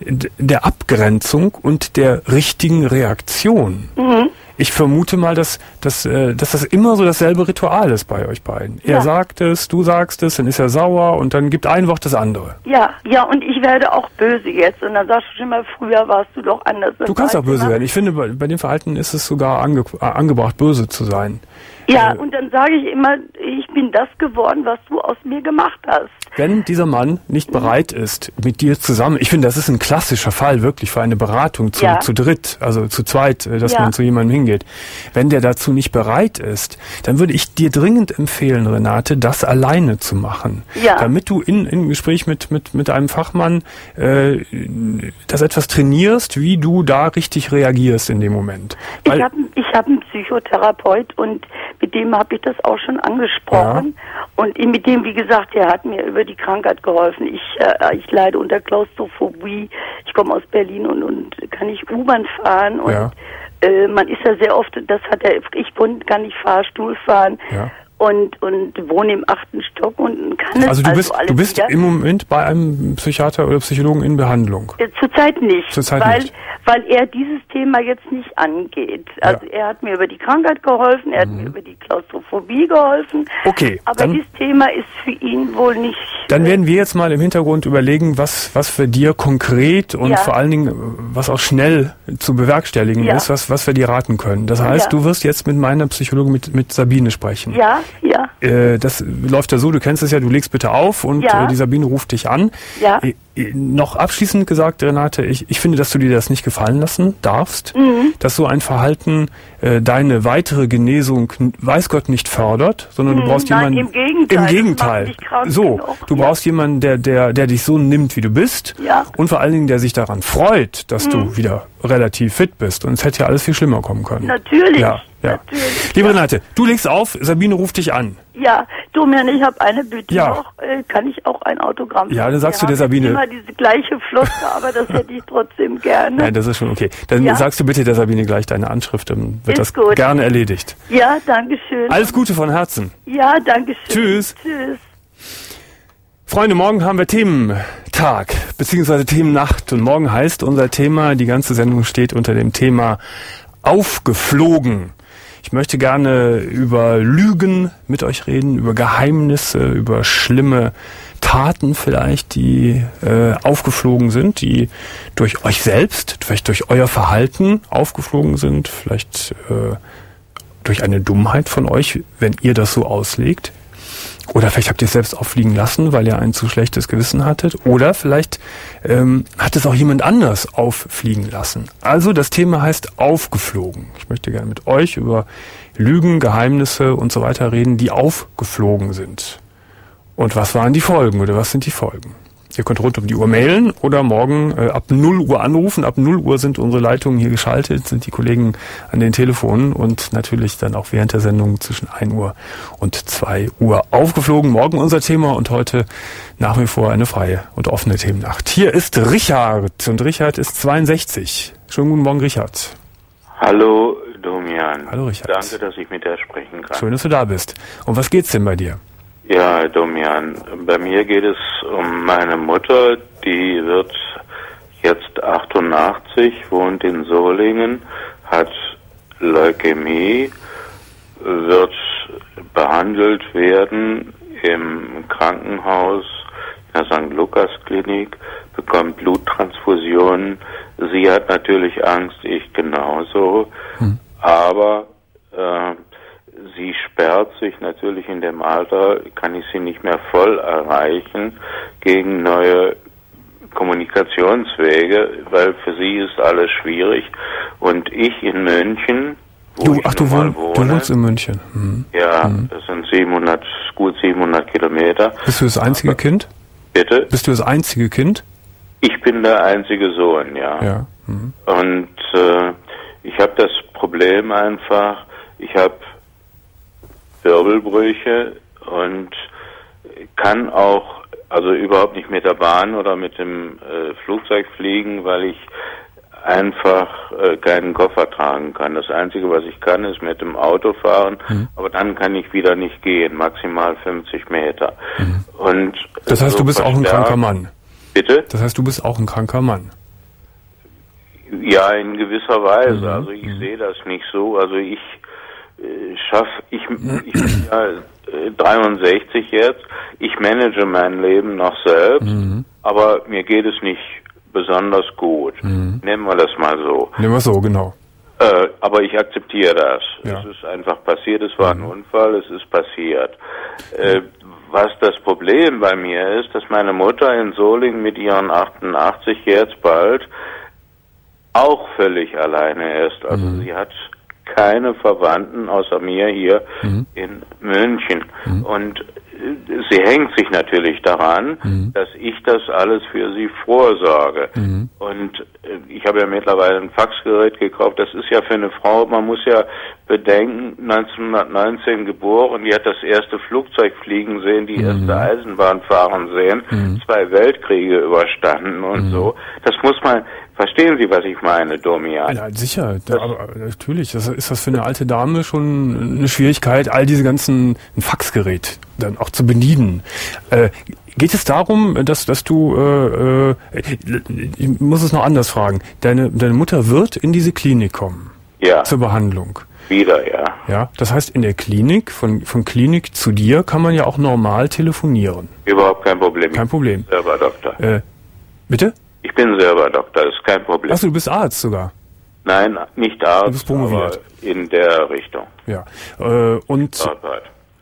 der Abgrenzung und der richtigen Reaktion. Mhm. Ich vermute mal, dass, dass, dass das immer so dasselbe Ritual ist bei euch beiden. Er ja. sagt es, du sagst es, dann ist er sauer und dann gibt ein Wort das andere. Ja, ja, und ich werde auch böse jetzt. Und dann sagst du schon mal, früher warst du doch anders. Du kannst auch böse werden. Ich finde, bei, bei dem Verhalten ist es sogar ange, angebracht, böse zu sein. Ja, äh, und dann sage ich immer, ich bin das geworden, was du aus mir gemacht hast. Wenn dieser Mann nicht bereit ist, mit dir zusammen, ich finde, das ist ein klassischer Fall wirklich für eine Beratung zu, ja. zu dritt, also zu zweit, dass ja. man zu jemandem hingeht. Wenn der dazu nicht bereit ist, dann würde ich dir dringend empfehlen, Renate, das alleine zu machen. Ja. Damit du in, in Gespräch mit, mit, mit einem Fachmann äh, das etwas trainierst, wie du da richtig reagierst in dem Moment. Weil, ich habe ich hab einen Psychotherapeut und mit dem habe ich das auch schon angesprochen. Ja. Und mit dem, wie gesagt, der hat mir über die Krankheit geholfen. Ich, äh, ich leide unter Klaustrophobie. Ich komme aus Berlin und, und kann nicht U-Bahn fahren. Und ja. äh, man ist ja sehr oft, das hat er, ich kann nicht Fahrstuhl fahren. Ja. Und, und wohne im achten Stock und kann es also du bist, also alles du bist wieder. Im Moment bei einem Psychiater oder Psychologen in Behandlung? Zurzeit nicht, Zurzeit weil, nicht. weil er dieses Thema jetzt nicht angeht. Also ja. er hat mir über die Krankheit geholfen, er mhm. hat mir über die Klaustrophobie geholfen. Okay. Aber dann, dieses Thema ist für ihn wohl nicht... Dann werden wir jetzt mal im Hintergrund überlegen, was, was für dir konkret und ja. vor allen Dingen, was auch schnell zu bewerkstelligen ja. ist, was, was wir dir raten können. Das heißt, ja. du wirst jetzt mit meiner Psychologin, mit, mit Sabine sprechen. Ja, ja. Äh, das läuft ja so, du kennst es ja, du legst bitte auf und ja. äh, die Sabine ruft dich an. Ja. noch abschließend gesagt, Renate, ich, ich finde, dass du dir das nicht gefallen lassen darfst, mhm. dass so ein Verhalten äh, deine weitere Genesung, weiß Gott, nicht fördert, sondern mhm, du brauchst nein, jemanden... im Gegenteil. Im Gegenteil. So, genug. du ja. brauchst jemanden, der, der, der dich so nimmt, wie du bist ja. und vor allen Dingen, der sich daran freut, dass mhm. du wieder relativ fit bist. Und es hätte ja alles viel schlimmer kommen können. Natürlich. Ja, ja. Natürlich. Liebe ja. Renate, du legst auf, Sabine ruft dich an. Ja, Domian, ich habe eine Bitte ja. noch. Äh, kann ich auch ein Autogramm? Ja, dann sagst Wir du der Sabine. Immer diese gleiche Floskel, aber das hätte ich trotzdem gerne. Nein, das ist schon okay. Dann ja. sagst du bitte der Sabine gleich deine Anschrift, dann wird ist das gut. gerne erledigt. Ja, danke schön. Alles Gute von Herzen. Ja, danke schön. Tschüss. Tschüss. Freunde, morgen haben wir Thementag, beziehungsweise Themennacht. Und morgen heißt unser Thema, die ganze Sendung steht unter dem Thema Aufgeflogen. Ich möchte gerne über Lügen mit euch reden, über Geheimnisse, über schlimme Taten vielleicht, die äh, aufgeflogen sind, die durch euch selbst, vielleicht durch euer Verhalten aufgeflogen sind, vielleicht äh, durch eine Dummheit von euch, wenn ihr das so auslegt. Oder vielleicht habt ihr es selbst auffliegen lassen, weil ihr ein zu schlechtes Gewissen hattet. Oder vielleicht ähm, hat es auch jemand anders auffliegen lassen. Also das Thema heißt aufgeflogen. Ich möchte gerne mit euch über Lügen, Geheimnisse und so weiter reden, die aufgeflogen sind. Und was waren die Folgen oder was sind die Folgen? Ihr könnt rund um die Uhr mailen oder morgen äh, ab null Uhr anrufen. Ab null Uhr sind unsere Leitungen hier geschaltet, sind die Kollegen an den Telefonen und natürlich dann auch während der Sendung zwischen ein Uhr und zwei Uhr aufgeflogen. Morgen unser Thema und heute nach wie vor eine freie und offene Themennacht. Hier ist Richard und Richard ist zweiundsechzig. Schönen guten Morgen, Richard. Hallo, Domian. Hallo, Richard. Danke, dass ich mit dir sprechen kann. Schön, dass du da bist. Um was geht's denn bei dir? Ja, Domian, bei mir geht es um meine Mutter, die wird jetzt achtundachtzig, wohnt in Solingen, hat Leukämie, wird behandelt werden im Krankenhaus in der Sankt Lukas Klinik, bekommt Bluttransfusionen. Sie hat natürlich Angst, ich genauso, hm. aber äh, sie sperrt sich natürlich in dem Alter, kann ich sie nicht mehr voll erreichen, gegen neue Kommunikationswege, weil für sie ist alles schwierig. Und ich in München, wo du, ich ach, du, wohn, wohne, du wohnst in München? Mhm. Ja, mhm. das sind siebenhundert, gut siebenhundert Kilometer. Bist du das einzige Aber, Kind? Bitte? Bist du das einzige Kind? Ich bin der einzige Sohn, ja. ja. Mhm. Und äh, ich habe das Problem einfach, ich habe Wirbelbrüche und kann auch also überhaupt nicht mit der Bahn oder mit dem äh, Flugzeug fliegen, weil ich einfach äh, keinen Koffer tragen kann. Das Einzige, was ich kann, ist mit dem Auto fahren, mhm. aber dann kann ich wieder nicht gehen, maximal fünfzig Meter. Mhm. Und das heißt, so du bist auch ein kranker Mann? Bitte? Das heißt, du bist auch ein kranker Mann? Ja, in gewisser Weise. Mhm. Also ich mhm. sehe das nicht so. Also ich schaff, ich, ich bin ja dreiundsechzig jetzt, ich manage mein Leben noch selbst, mhm. aber mir geht es nicht besonders gut. Mhm. Nennen wir das mal so. Nehmen wir so, genau. Äh, aber ich akzeptiere das. Ja. Es ist einfach passiert, es war mhm. ein Unfall, es ist passiert. Äh, was das Problem bei mir ist, dass meine Mutter in Solingen mit ihren achtundachtzig jetzt bald auch völlig alleine ist. Also mhm. sie hat keine Verwandten außer mir hier mhm. in München. Mhm. Und sie hängt sich natürlich daran, mhm. dass ich das alles für sie vorsorge. Mhm. Und ich habe ja mittlerweile ein Faxgerät gekauft. Das ist ja für eine Frau, man muss ja bedenken, neunzehnhundertneunzehn geboren, die hat das erste Flugzeug fliegen sehen, die erste mhm. Eisenbahn fahren sehen, mhm. zwei Weltkriege überstanden und mhm. so. Das muss man, verstehen Sie, was ich meine, Domian? Ja, sicher, da, aber natürlich. Das ist das für eine alte Dame schon eine Schwierigkeit, all diese ganzen, ein Faxgerät dann auch zu bedienen. Äh, geht es darum, dass, dass du, äh, äh, ich muss es noch anders fragen, deine, deine Mutter wird in diese Klinik kommen? Ja. Zur Behandlung? Wieder, ja. Ja, das heißt, in der Klinik, von, von Klinik zu dir kann man ja auch normal telefonieren. Überhaupt kein Problem. Kein Problem. Ich bin selber Doktor. Äh, bitte? Ich bin selber Doktor, das ist kein Problem. Achso, du bist Arzt sogar? Nein, nicht Arzt, du bist promoviert. aber in der Richtung. Ja, äh, und... Arbeit.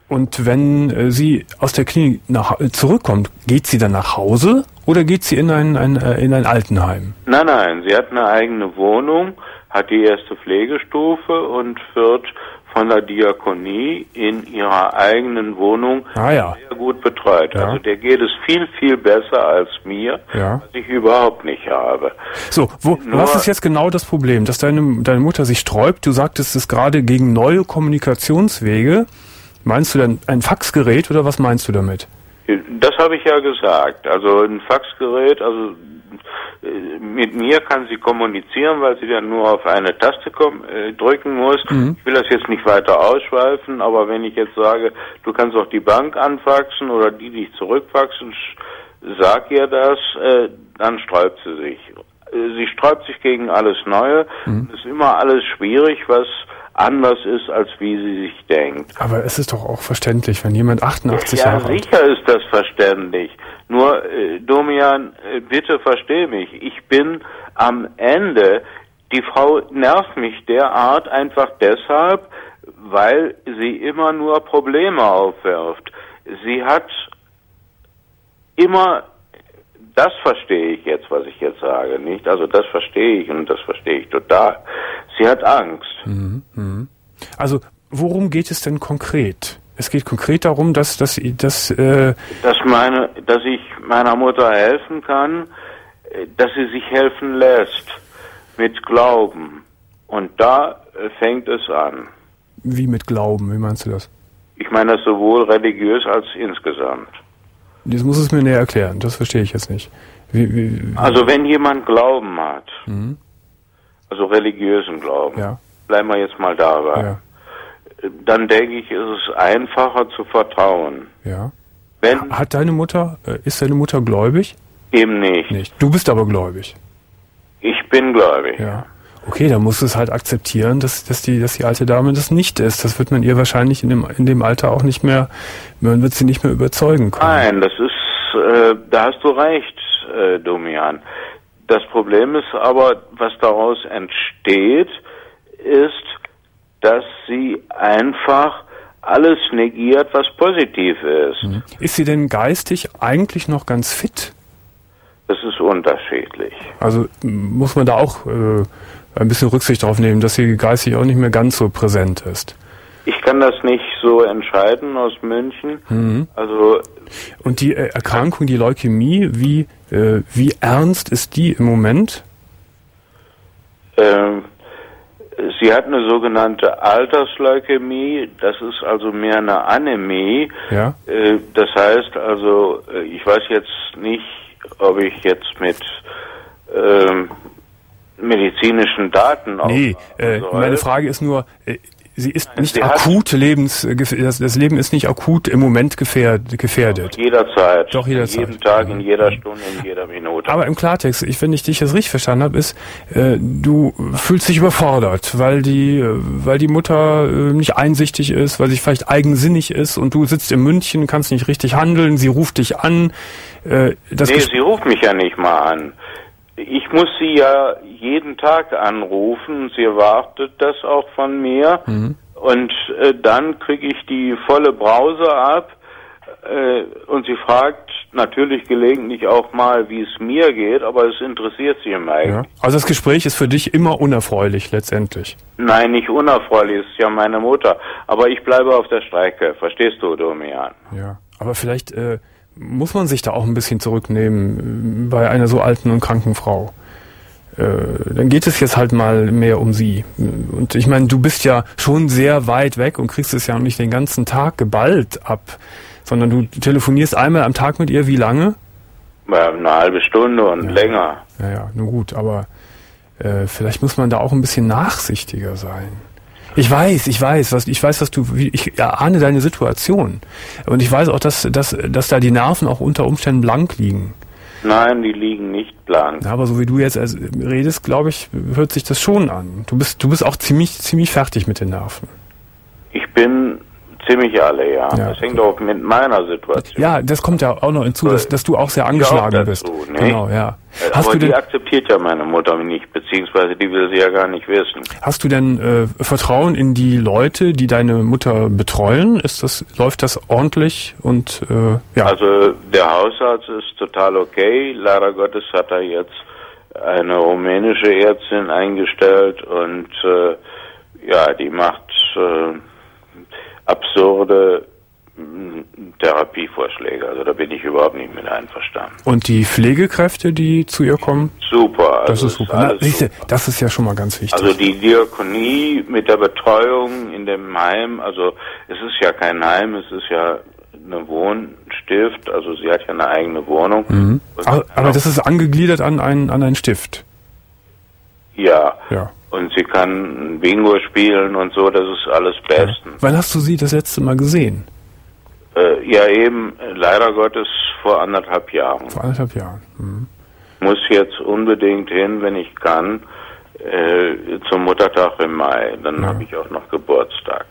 Und wenn äh, sie aus der Klinik nach, äh, zurückkommt, geht sie dann nach Hause oder geht sie in ein, ein, äh, in ein Altenheim? Nein, nein, sie hat eine eigene Wohnung, hat die erste Pflegestufe und wird von der Diakonie in ihrer eigenen Wohnung ah, ja. sehr gut betreut. Ja. Also der geht es viel, viel besser als mir, ja. was ich überhaupt nicht habe. So, wo, Nur, was ist jetzt genau das Problem? Dass deine, deine Mutter sich sträubt? Du sagtest es gerade gegen neue Kommunikationswege. Meinst du dann ein Faxgerät oder was meinst du damit? Das habe ich ja gesagt. Also ein Faxgerät, also mit mir kann sie kommunizieren, weil sie dann nur auf eine Taste äh, drücken muss. Mhm. Ich will das jetzt nicht weiter ausschweifen, aber wenn ich jetzt sage, du kannst auch die Bank anfaxen oder die dich zurückfaxen, sag ihr das, äh, dann sträubt sie sich. Sie sträubt sich gegen alles Neue. Mhm. Es ist immer alles schwierig, was anders ist, als wie sie sich denkt. Aber es ist doch auch verständlich, wenn jemand achtundachtzig ja, Jahre alt ist. Ja, sicher ist das verständlich. Nur, äh, Domian, äh, bitte versteh mich. Ich bin am Ende, die Frau nervt mich derart einfach deshalb, weil sie immer nur Probleme aufwirft. Sie hat immer, das verstehe ich jetzt, was ich jetzt sage, nicht? Also das verstehe ich und das verstehe ich total. Sie hat Angst. Mhm, mh. Also worum geht es denn konkret? Es geht konkret darum, dass dass dass äh dass meine, dass ich meiner Mutter helfen kann, dass sie sich helfen lässt mit Glauben. Und da fängt es an. Wie mit Glauben? Wie meinst du das? Ich meine das sowohl religiös als insgesamt. Das muss es mir näher erklären. Das verstehe ich jetzt nicht. Wie, wie, wie also wenn jemand Glauben hat, mhm. also religiösen Glauben, ja. bleiben wir jetzt mal dabei. Ja. Dann denke ich, ist es einfacher zu vertrauen. Ja. Wenn Hat deine Mutter, ist deine Mutter gläubig? Eben nicht. Nicht. Du bist aber gläubig. Ich bin gläubig. Ja. Okay, dann musst du es halt akzeptieren, dass, dass die, dass die alte Dame das nicht ist. Das wird man ihr wahrscheinlich in dem, in dem Alter auch nicht mehr, man wird sie nicht mehr überzeugen können. Nein, das ist, äh, da hast du recht, äh, Domian. Das Problem ist aber, was daraus entsteht, ist, dass sie einfach alles negiert, was positiv ist. Mhm. Ist sie denn geistig eigentlich noch ganz fit? Das ist unterschiedlich. Also muss man da auch äh, ein bisschen Rücksicht drauf nehmen, dass sie geistig auch nicht mehr ganz so präsent ist. Ich kann das nicht so entscheiden aus München. Mhm. Also und die äh, Erkrankung, die Leukämie, wie äh, wie ernst ist die im Moment? Ähm, sie hat eine sogenannte Altersleukämie. Das ist also mehr eine Anämie. Ja. Äh, das heißt also, ich weiß jetzt nicht, ob ich jetzt mit ähm, medizinischen Daten auch. Nee, äh, meine Frage ist nur, äh, sie ist nicht sie akut lebens, das, das Leben ist nicht akut im Moment gefährdet. gefährdet. Jederzeit. Doch, jederzeit. Jeden Tag, in jeder Stunde, in jeder Minute. Aber im Klartext, ich, wenn ich dich jetzt richtig verstanden habe, ist, äh, du fühlst dich überfordert, weil die, weil die Mutter äh, nicht einsichtig ist, weil sie vielleicht eigensinnig ist und du sitzt in München, kannst nicht richtig handeln, sie ruft dich an. Äh, das nee, sie ruft mich ja nicht mal an. Ich muss sie ja jeden Tag anrufen. Sie erwartet das auch von mir. Mhm. Und äh, dann kriege ich die volle Brause ab. Äh, und sie fragt natürlich gelegentlich auch mal, wie es mir geht, aber es interessiert sie im eigentlich. Ja. Also das Gespräch ist für dich immer unerfreulich letztendlich? Nein, nicht unerfreulich, es ist ja meine Mutter. Aber ich bleibe auf der Strecke. Verstehst du, Domian? Ja, aber vielleicht... Äh muss man sich da auch ein bisschen zurücknehmen bei einer so alten und kranken Frau. Äh, dann geht es jetzt halt mal mehr um sie. Und ich meine, du bist ja schon sehr weit weg und kriegst es ja nicht den ganzen Tag geballt ab, sondern du telefonierst einmal am Tag mit ihr, wie lange? Ja, eine halbe Stunde und ja. länger. Ja, ja, nur gut, aber äh, vielleicht muss man da auch ein bisschen nachsichtiger sein. Ich weiß, ich weiß, was ich weiß, was du, ich ahne deine Situation und ich weiß auch, dass, dass, dass da die Nerven auch unter Umständen blank liegen. Nein, die liegen nicht blank. Ja, aber so wie du jetzt redest, glaube ich, hört sich das schon an. Du bist, du bist auch ziemlich, ziemlich fertig mit den Nerven. Ich bin Ziemlich alle, ja. Ja. Das hängt auch mit meiner Situation. Ja, das kommt ja auch noch hinzu, dass, dass du auch sehr angeschlagen auch bist. dazu, ne? Genau, ja. Aber Hast du die denn, akzeptiert ja meine Mutter nicht, beziehungsweise die will sie ja gar nicht wissen. hast du denn äh, Vertrauen in die Leute, die deine Mutter betreuen? Ist das, läuft das ordentlich? Und äh, ja. Also der Hausarzt ist total okay. Leider Gottes hat er jetzt eine rumänische Ärztin eingestellt und äh, ja, die macht äh, absurde Therapievorschläge. Also da bin ich überhaupt nicht mit einverstanden. Und die Pflegekräfte, die zu ihr kommen? Super. Das Also ist super. alles Na, siehste, super. das ist ja schon mal ganz wichtig. Also die Diakonie mit der Betreuung in dem Heim, also es ist ja kein Heim, es ist ja eine Wohnstift, also sie hat ja eine eigene Wohnung. Mhm. Und Aber, aber das ist angegliedert an einen, an einen Stift. ja. Ja. Und sie kann Bingo spielen und so, das ist alles bestens. Wann hast du sie das letzte Mal gesehen? Äh, ja, eben, äh, leider Gottes vor anderthalb Jahren. Vor anderthalb Jahren. Mhm. Muss jetzt unbedingt hin, wenn ich kann, äh, zum Muttertag im Mai. Dann Ja. habe ich auch noch Geburtstag.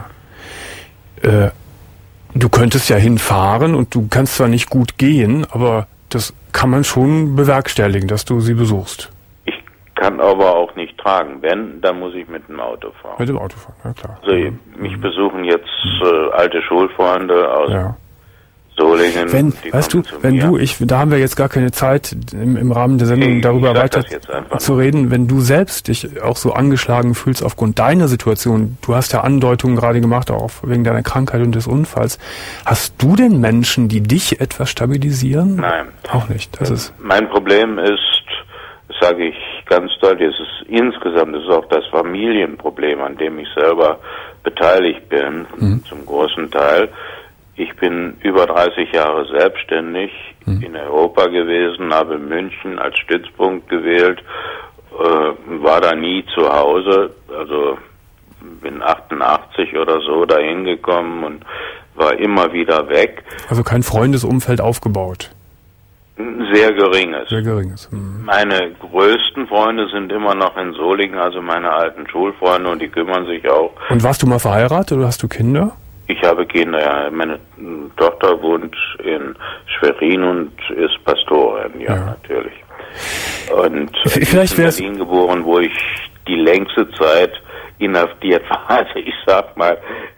Ja. Äh, du könntest ja hinfahren und du kannst zwar nicht gut gehen, aber das kann man schon bewerkstelligen, dass du sie besuchst. Ich kann aber auch nicht tragen. Wenn, dann muss ich mit dem Auto fahren. Mit dem Auto fahren, ja klar. Also mich besuchen jetzt äh, alte Schulfreunde aus Ja. Solingen. Wenn, die weißt du, kommen zu wenn mir. du, ich, da haben wir jetzt gar keine Zeit, im, im Rahmen der Sendung Nee, darüber ich sag weiter das jetzt einfach zu reden, wenn du selbst dich auch so angeschlagen fühlst aufgrund deiner Situation, du hast ja Andeutungen gerade gemacht, auch wegen deiner Krankheit und des Unfalls, hast du denn Menschen, die dich etwas stabilisieren? Nein. Auch nicht, das ist, Mein Problem ist, das sage ich ganz deutlich, es ist insgesamt, es ist auch das Familienproblem, an dem ich selber beteiligt bin, Mhm. zum großen Teil. Ich bin über dreißig Jahre selbstständig Mhm. in Europa gewesen, habe München als Stützpunkt gewählt, äh, war da nie zu Hause, also bin achtundachtzig oder so dahin gekommen und war immer wieder weg. also kein Freundesumfeld aufgebaut. Ein sehr geringes. Sehr geringes. Mhm. Meine größten Freunde sind immer noch in Solingen, also meine alten Schulfreunde, und die kümmern sich auch. Und warst du mal verheiratet oder hast du Kinder? Ich habe Kinder, ja. Meine Tochter wohnt in Schwerin und ist Pastorin, ja, Ja. natürlich. Und V- ich vielleicht bin in wär's- Berlin geboren, wo ich die längste Zeit inhaftiert war. Also ich sag mal,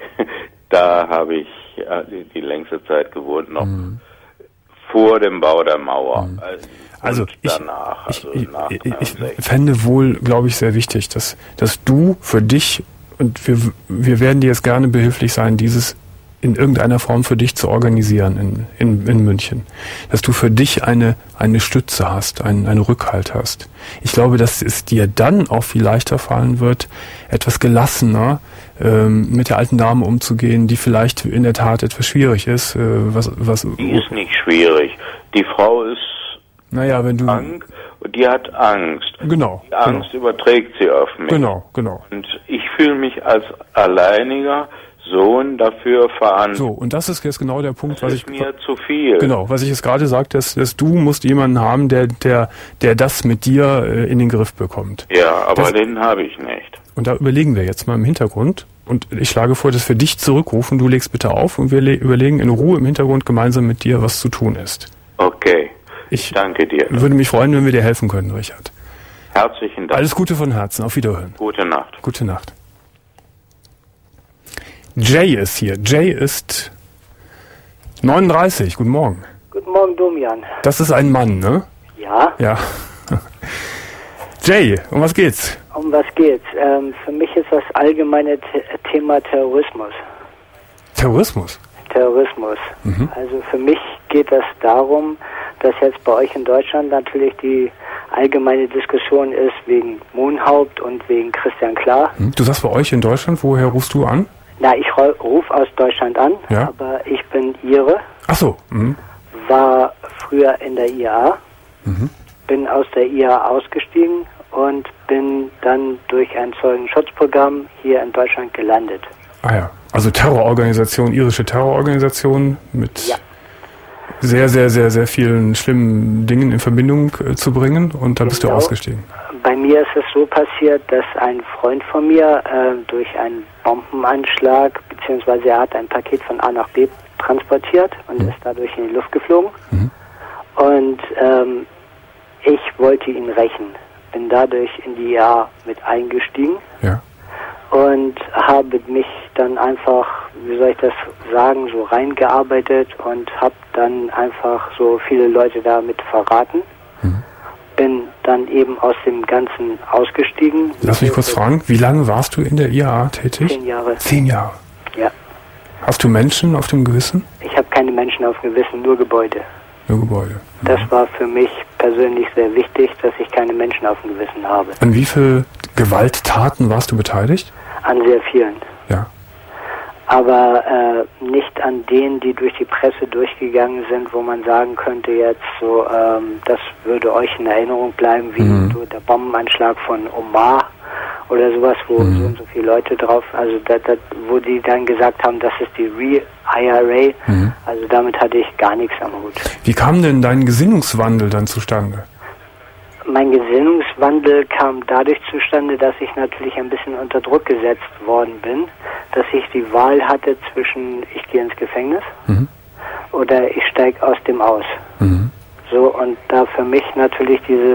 da habe ich ja, die, die längste Zeit gewohnt, noch Mhm. vor dem Bau der Mauer. Also und ich, danach, ich, also ich, nach ich, ich neunundsechzig. fände wohl, glaube ich, sehr wichtig, dass, dass du für dich, und wir, wir werden dir jetzt gerne behilflich sein, dieses in irgendeiner Form für dich zu organisieren in, in, in München. Dass du für dich eine, eine Stütze hast, einen, einen Rückhalt hast. Ich glaube, dass es dir dann auch viel leichter fallen wird, etwas gelassener ähm, mit der alten Dame umzugehen, die vielleicht in der Tat etwas schwierig ist. Äh, was, was, Die ist nicht schwierig. Die Frau ist naja, wenn du... krank und die hat Angst. Genau. Die Angst überträgt sie auf mich. Genau, genau. Und ich fühle mich als alleiniger Sohn dafür verantwortlich. So, und das ist jetzt genau der Punkt, Das was ist ich mir zu viel. genau, was ich jetzt gerade sagte, dass, dass du musst jemanden haben, der der der das mit dir äh, in den Griff bekommt. Ja, aber Das- den habe ich nicht. Und da überlegen wir jetzt mal im Hintergrund. Und ich schlage vor, dass wir dich zurückrufen. Du legst bitte auf und wir le- überlegen in Ruhe im Hintergrund gemeinsam mit dir, was zu tun ist. Okay. Ich Danke dir. würde mich freuen, wenn wir dir helfen können, Richard. Herzlichen Dank. Alles Gute von Herzen. Auf Wiederhören. Gute Nacht. Gute Nacht. Jay ist hier. Jay ist neununddreißig. Guten Morgen. Guten Morgen, Domian. Das ist ein Mann, ne? Ja, Ja. Jay, um was geht's? um was geht's? Ähm, für mich ist das allgemeine The Thema Terrorismus. Terrorismus. Terrorismus. Also für mich geht es darum, dass jetzt bei euch in Deutschland natürlich die allgemeine Diskussion ist wegen Mohnhaupt und wegen Christian Klar. Hm? Du sagst bei euch in Deutschland, woher rufst du an? Na, ich rufe aus Deutschland an, Ja. aber ich bin Ire, Ach so. Hm. war früher in der I A, Mhm. bin aus der I A ausgestiegen und bin dann durch ein Zeugenschutzprogramm hier in Deutschland gelandet. Ah ja. Also Terrororganisation, irische Terrororganisation mit Ja. sehr, sehr, sehr, sehr vielen schlimmen Dingen in Verbindung äh, zu bringen und da bist du Genau. ausgestiegen. Bei bei mir ist es so passiert, dass ein Freund von mir äh, durch einen Bombenanschlag, beziehungsweise er hat ein Paket von A nach B transportiert und mhm. ist dadurch in die Luft geflogen. Mhm. Und ähm, ich wollte ihn rächen. Bin dadurch in die I A mit eingestiegen. Ja. Und habe mich dann einfach, wie soll ich das sagen, so reingearbeitet und habe dann einfach so viele Leute damit verraten. Mhm. Bin dann eben aus dem Ganzen ausgestiegen. Lass mich kurz fragen, wie lange warst du in der I A A tätig? Zehn Jahre. Zehn Jahre? Ja. Hast du Menschen auf dem Gewissen? Ich habe keine Menschen auf dem Gewissen, nur Gebäude. Nur Gebäude. Mhm. Das war für mich persönlich sehr wichtig, dass ich keine Menschen auf dem Gewissen habe. An wie viele Gewalttaten warst du beteiligt? An sehr vielen. Ja. Aber äh, nicht an denen, die durch die Presse durchgegangen sind, wo man sagen könnte jetzt so, ähm, das würde euch in Erinnerung bleiben, wie mhm. so der Bombenanschlag von Omar oder sowas, wo mhm. so und so viele Leute drauf, also da, da, wo die dann gesagt haben, das ist die Re-I R A, mhm. also damit hatte ich gar nichts am Hut. Wie kam denn dein Gesinnungswandel dann zustande? Mein Gesinnungswandel kam dadurch zustande, dass ich natürlich ein bisschen unter Druck gesetzt worden bin, dass ich die Wahl hatte zwischen ich gehe ins Gefängnis mhm. oder ich steige aus dem aus. Mhm. So, und da für mich natürlich dieses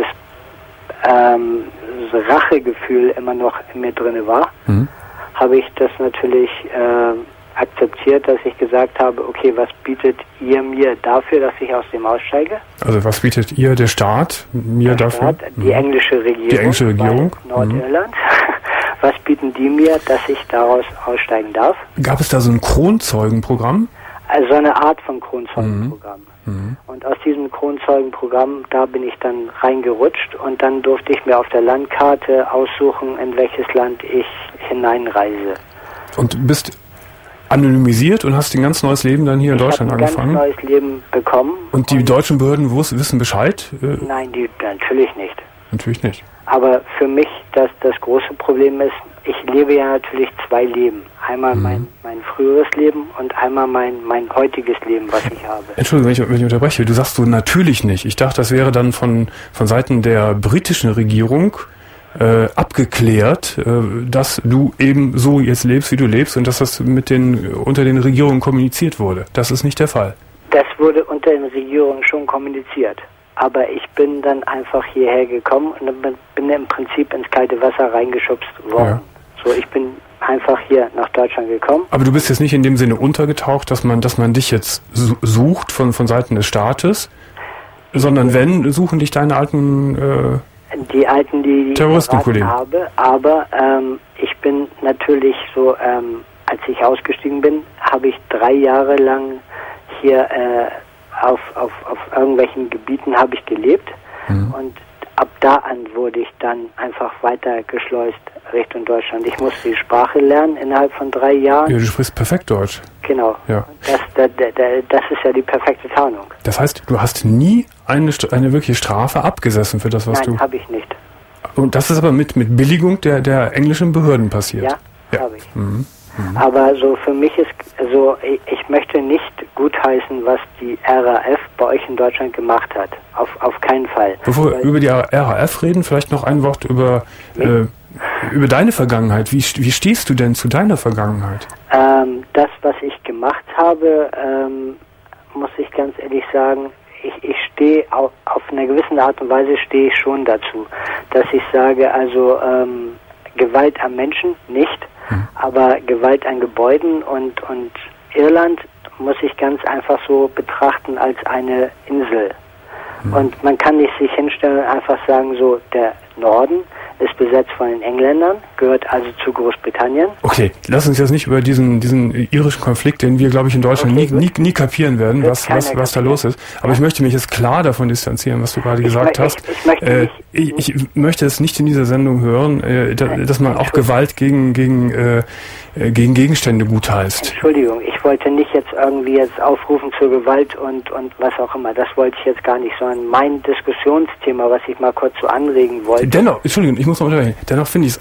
ähm, Rachegefühl immer noch in mir drin war, mhm. habe ich das natürlich äh, akzeptiert, dass ich gesagt habe, okay, was bietet ihr mir dafür, dass ich aus dem aussteige? Also was bietet ihr, der Staat, mir der dafür? Staat, die mhm. englische Regierung. Die englische Regierung. Nordirland. Mhm. Was bieten die mir, dass ich daraus aussteigen darf? Gab es da so ein Kronzeugenprogramm? Also eine Art von Kronzeugenprogramm. Mhm. Und aus diesem Kronzeugenprogramm, da bin ich dann reingerutscht und dann durfte ich mir auf der Landkarte aussuchen, in welches Land ich hineinreise. Und bist anonymisiert und hast ein ganz neues Leben dann hier in Deutschland angefangen? Ich habe ein ganz neues Leben bekommen. Und die und deutschen Behörden wissen Bescheid? Nein, die natürlich nicht. Natürlich nicht. Aber für mich das, das große Problem ist, ich lebe ja natürlich zwei Leben. Einmal mhm. mein, mein früheres Leben und einmal mein, mein heutiges Leben, was ich habe. Entschuldigung, wenn ich, wenn ich unterbreche. Du sagst so natürlich nicht. Ich dachte, das wäre dann von, von Seiten der britischen Regierung Äh, abgeklärt, äh, dass du eben so jetzt lebst, wie du lebst und dass das mit den unter den Regierungen kommuniziert wurde. Das ist nicht der Fall. Das wurde unter den Regierungen schon kommuniziert. Aber ich bin dann einfach hierher gekommen und bin im Prinzip ins kalte Wasser reingeschubst worden. Ja. So, ich bin einfach hier nach Deutschland gekommen. Aber du bist jetzt nicht in dem Sinne untergetaucht, dass man, dass man dich jetzt sucht von, von Seiten des Staates, sondern wenn, suchen dich deine alten äh, Die alten, die, die ich verraten habe, aber ähm, ich bin natürlich so, ähm, als ich ausgestiegen bin, habe ich drei Jahre lang hier äh, auf, auf, auf irgendwelchen Gebieten habe ich gelebt mhm. und ab da an wurde ich dann einfach weiter geschleust Richtung Deutschland. Ich musste die Sprache lernen innerhalb von drei Jahren. Ja, du sprichst perfekt Deutsch. Genau. Ja. Das, das, das ist ja die perfekte Tarnung. Das heißt, du hast nie eine, eine wirkliche Strafe abgesessen für das, was Nein, du... Nein, habe ich nicht. Und das ist aber mit, mit Billigung der, der englischen Behörden passiert? Ja, ja. habe ich. Mhm. Mhm. Aber so für mich ist, also ich, ich möchte nicht gutheißen, was die R A F bei euch in Deutschland gemacht hat. Auf, auf keinen Fall. Bevor wir über die R A F reden, vielleicht noch ein Wort über, äh, über deine Vergangenheit. Wie, wie stehst du denn zu deiner Vergangenheit? Ähm, das, was ich gemacht habe, ähm, muss ich ganz ehrlich sagen, ich, ich stehe auf, auf einer gewissen Art und Weise stehe ich schon dazu, dass ich sage, also ähm, Gewalt am Menschen nicht, hm. aber Gewalt an Gebäuden und, und Irland muss ich ganz einfach so betrachten als eine Insel. Hm. Und man kann nicht sich hinstellen und einfach sagen, so der Norden ist besetzt von den Engländern, gehört also zu Großbritannien. Okay, lass uns jetzt nicht über diesen diesen irischen Konflikt, den wir, glaube ich, in Deutschland okay, nie, nie, nie kapieren werden, was was was da los ist. Aber ja. ich möchte mich jetzt klar davon distanzieren, was du gerade ich gesagt hast. Ich, ich, möchte äh, ich, ich möchte es nicht in dieser Sendung hören, äh, da, dass man auch Gewalt gegen gegen äh, gegen Gegenstände gutheißt. Entschuldigung, ich wollte nicht jetzt irgendwie jetzt aufrufen zur Gewalt und und was auch immer. Das wollte ich jetzt gar nicht, sondern mein Diskussionsthema, was ich mal kurz so anregen wollte. Dennoch, Entschuldigung, ich muss mal unterbrechen. Dennoch finde ich es auch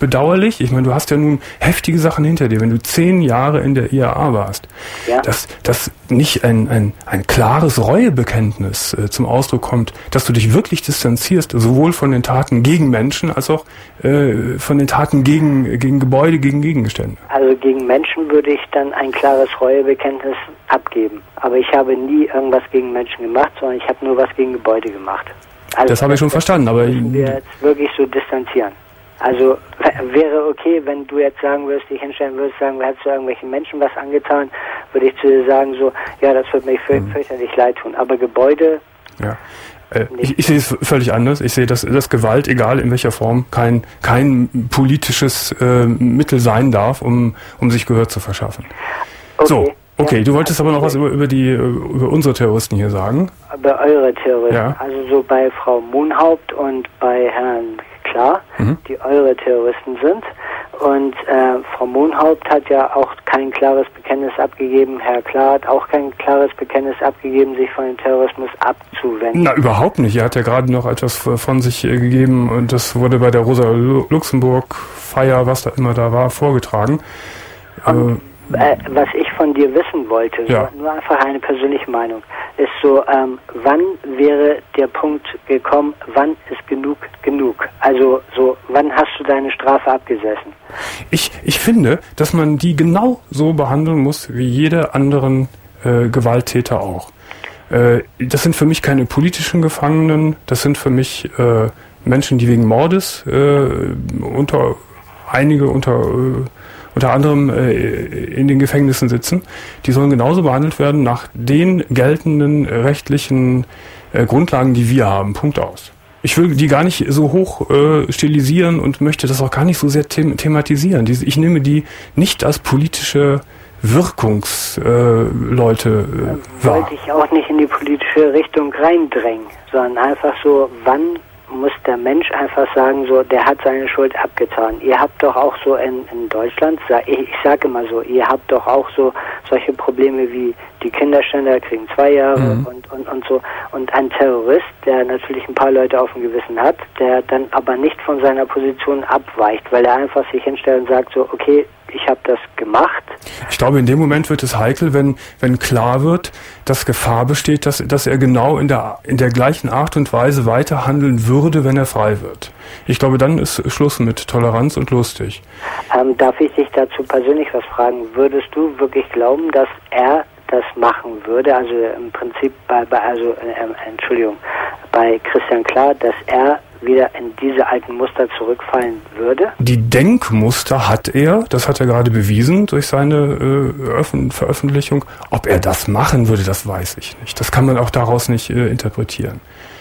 bedauerlich. Ich meine, du hast ja nun heftige Sachen hinter dir, wenn du zehn Jahre in der I A A warst. Ja. Dass, dass nicht ein, ein, ein klares Reuebekenntnis äh, zum Ausdruck kommt, dass du dich wirklich distanzierst, sowohl von den Taten gegen Menschen als auch äh, von den Taten gegen, gegen Gebäude, gegen Gegenstände. Also gegen Menschen würde ich dann ein klares Reuebekenntnis abgeben. Aber ich habe nie irgendwas gegen Menschen gemacht, sondern ich habe nur was gegen Gebäude gemacht. Also das habe ich schon verstanden, aber müssen wir jetzt wirklich so distanzieren. Also w- wäre okay, wenn du jetzt sagen würdest, dich hinstellen würdest, sagen, hättest du irgendwelchen Menschen was angetan, würde ich zu dir sagen, so, ja, das wird mir für- mhm. fürchterlich leid tun. Aber Gebäude... Ja. Äh, ich, ich sehe es völlig anders. Ich sehe, dass, dass Gewalt, egal in welcher Form, kein, kein politisches äh, Mittel sein darf, um, um sich Gehör zu verschaffen. Okay. So. Okay, ja, du wolltest also aber noch was über, über die über unsere Terroristen hier sagen. Über eure Terroristen. Ja. Also so bei Frau Mohnhaupt und bei Herrn Klar, mhm. die eure Terroristen sind. Und äh, Frau Mohnhaupt hat ja auch kein klares Bekenntnis abgegeben. Herr Klar hat auch kein klares Bekenntnis abgegeben, sich von dem Terrorismus abzuwenden. Na, überhaupt nicht. Er hat ja gerade noch etwas von sich äh, gegeben und das wurde bei der Rosa-Luxemburg-Feier, was da immer da war, vorgetragen. Und, äh, was ich von dir wissen wollte, ja. nur, nur einfach eine persönliche Meinung, ist so, ähm, wann wäre der Punkt gekommen, wann ist genug genug? Also so, wann hast du deine Strafe abgesessen? Ich, ich finde, dass man die genau so behandeln muss, wie jede anderen äh, Gewalttäter auch. Äh, das sind für mich keine politischen Gefangenen, das sind für mich äh, Menschen, die wegen Mordes äh, unter einige unter äh, unter anderem äh, in den Gefängnissen sitzen, die sollen genauso behandelt werden nach den geltenden äh, rechtlichen äh, Grundlagen, die wir haben. Punkt aus. Ich will die gar nicht so hoch äh, stilisieren und möchte das auch gar nicht so sehr them- thematisieren. Diese, ich nehme die nicht als politische Wirkungsleute äh, äh, wahr. Wollte ich auch nicht in die politische Richtung reindrängen, sondern einfach so, wann muss der Mensch einfach sagen, so, der hat seine Schuld abgetan. Ihr habt doch auch so in, in Deutschland, ich, ich sage immer so, ihr habt doch auch so solche Probleme wie die Kinderschänder kriegen zwei Jahre mhm. und, und, und so. Und ein Terrorist, der natürlich ein paar Leute auf dem Gewissen hat, der dann aber nicht von seiner Position abweicht, weil er einfach sich hinstellt und sagt so, okay, ich habe das gemacht. Ich glaube, in dem Moment wird es heikel, wenn wenn klar wird, dass Gefahr besteht, dass dass er genau in der in der gleichen Art und Weise weiter handeln würde, wenn er frei wird. Ich glaube, dann ist Schluss mit Toleranz und lustig. Ähm, darf ich dich dazu persönlich was fragen? Würdest du wirklich glauben, dass er das machen würde? Also im Prinzip bei, bei also äh, Entschuldigung, bei Christian Klar, dass er wieder in diese alten Muster zurückfallen würde? Die Denkmuster hat er, das hat er gerade bewiesen durch seine äh, Öffn- Veröffentlichung. Ob er das machen würde, das weiß ich nicht. Das kann man auch daraus nicht äh, interpretieren.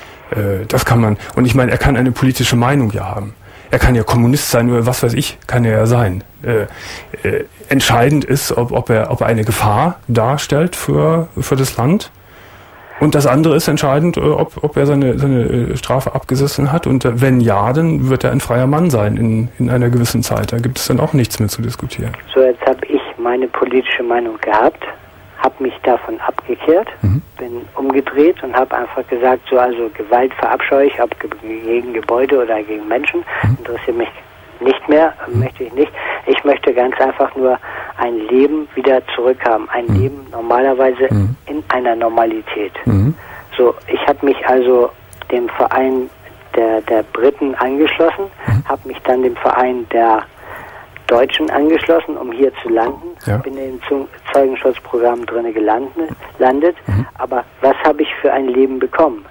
Äh, das kann man, und ich meine, er kann eine politische Meinung ja haben. Er kann ja Kommunist sein oder was weiß ich, kann er ja sein. Äh, äh, entscheidend ist, ob, ob, er, ob er eine Gefahr darstellt für, für das Land. Und das andere ist entscheidend, ob, ob er seine, seine Strafe abgesessen hat. Und wenn ja, dann wird er ein freier Mann sein in, in einer gewissen Zeit. Da gibt es dann auch nichts mehr zu diskutieren. So, jetzt habe ich meine politische Meinung gehabt, habe mich davon abgekehrt, mhm. bin umgedreht und habe einfach gesagt, so also Gewalt verabscheue ich, ob gegen Gebäude oder gegen Menschen, mhm. interessiert mich nicht mehr, mhm. möchte ich nicht. Ich möchte ganz einfach nur ein Leben wieder zurückhaben. Ein mhm. Leben normalerweise mhm. in einer Normalität. Mhm. So, ich habe mich also dem Verein der, der Briten angeschlossen, mhm. habe mich dann dem Verein der Deutschen angeschlossen, um hier zu landen. Ja. Bin im Zeugenschutzprogramm drin gelandet. Landet. Mhm. Aber was habe ich für ein Leben bekommen?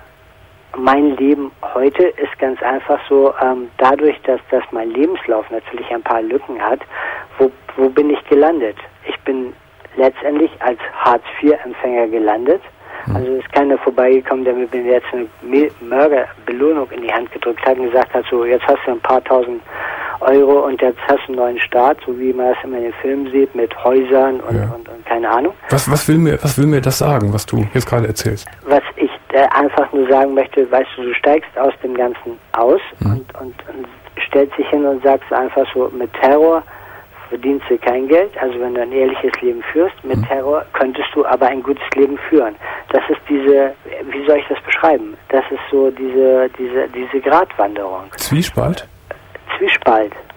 Mein Leben heute ist ganz einfach so, ähm, dadurch, dass, dass mein Lebenslauf natürlich ein paar Lücken hat, wo, wo bin ich gelandet? Ich bin letztendlich als Hartz vier Empfänger gelandet. Mhm. Also ist keiner vorbeigekommen, der mir jetzt eine Mörderbelohnung in die Hand gedrückt hat und gesagt hat, so jetzt hast du ein paar tausend Euro und jetzt hast du einen neuen Staat, so wie man das immer in den Filmen sieht, mit Häusern und, ja. und, und keine Ahnung. Was, was will mir, was will mir das sagen, was du jetzt gerade erzählst? Was ich äh, einfach nur sagen möchte, weißt du, du steigst aus dem Ganzen aus mhm. und, und, und stellst dich hin und sagst einfach so, mit Terror verdienst du kein Geld, also wenn du ein ehrliches Leben führst, mit mhm. Terror könntest du aber ein gutes Leben führen. Das ist diese, wie soll ich das beschreiben? Das ist so diese, diese, diese Gratwanderung. Zwiespalt? Zwiespalt.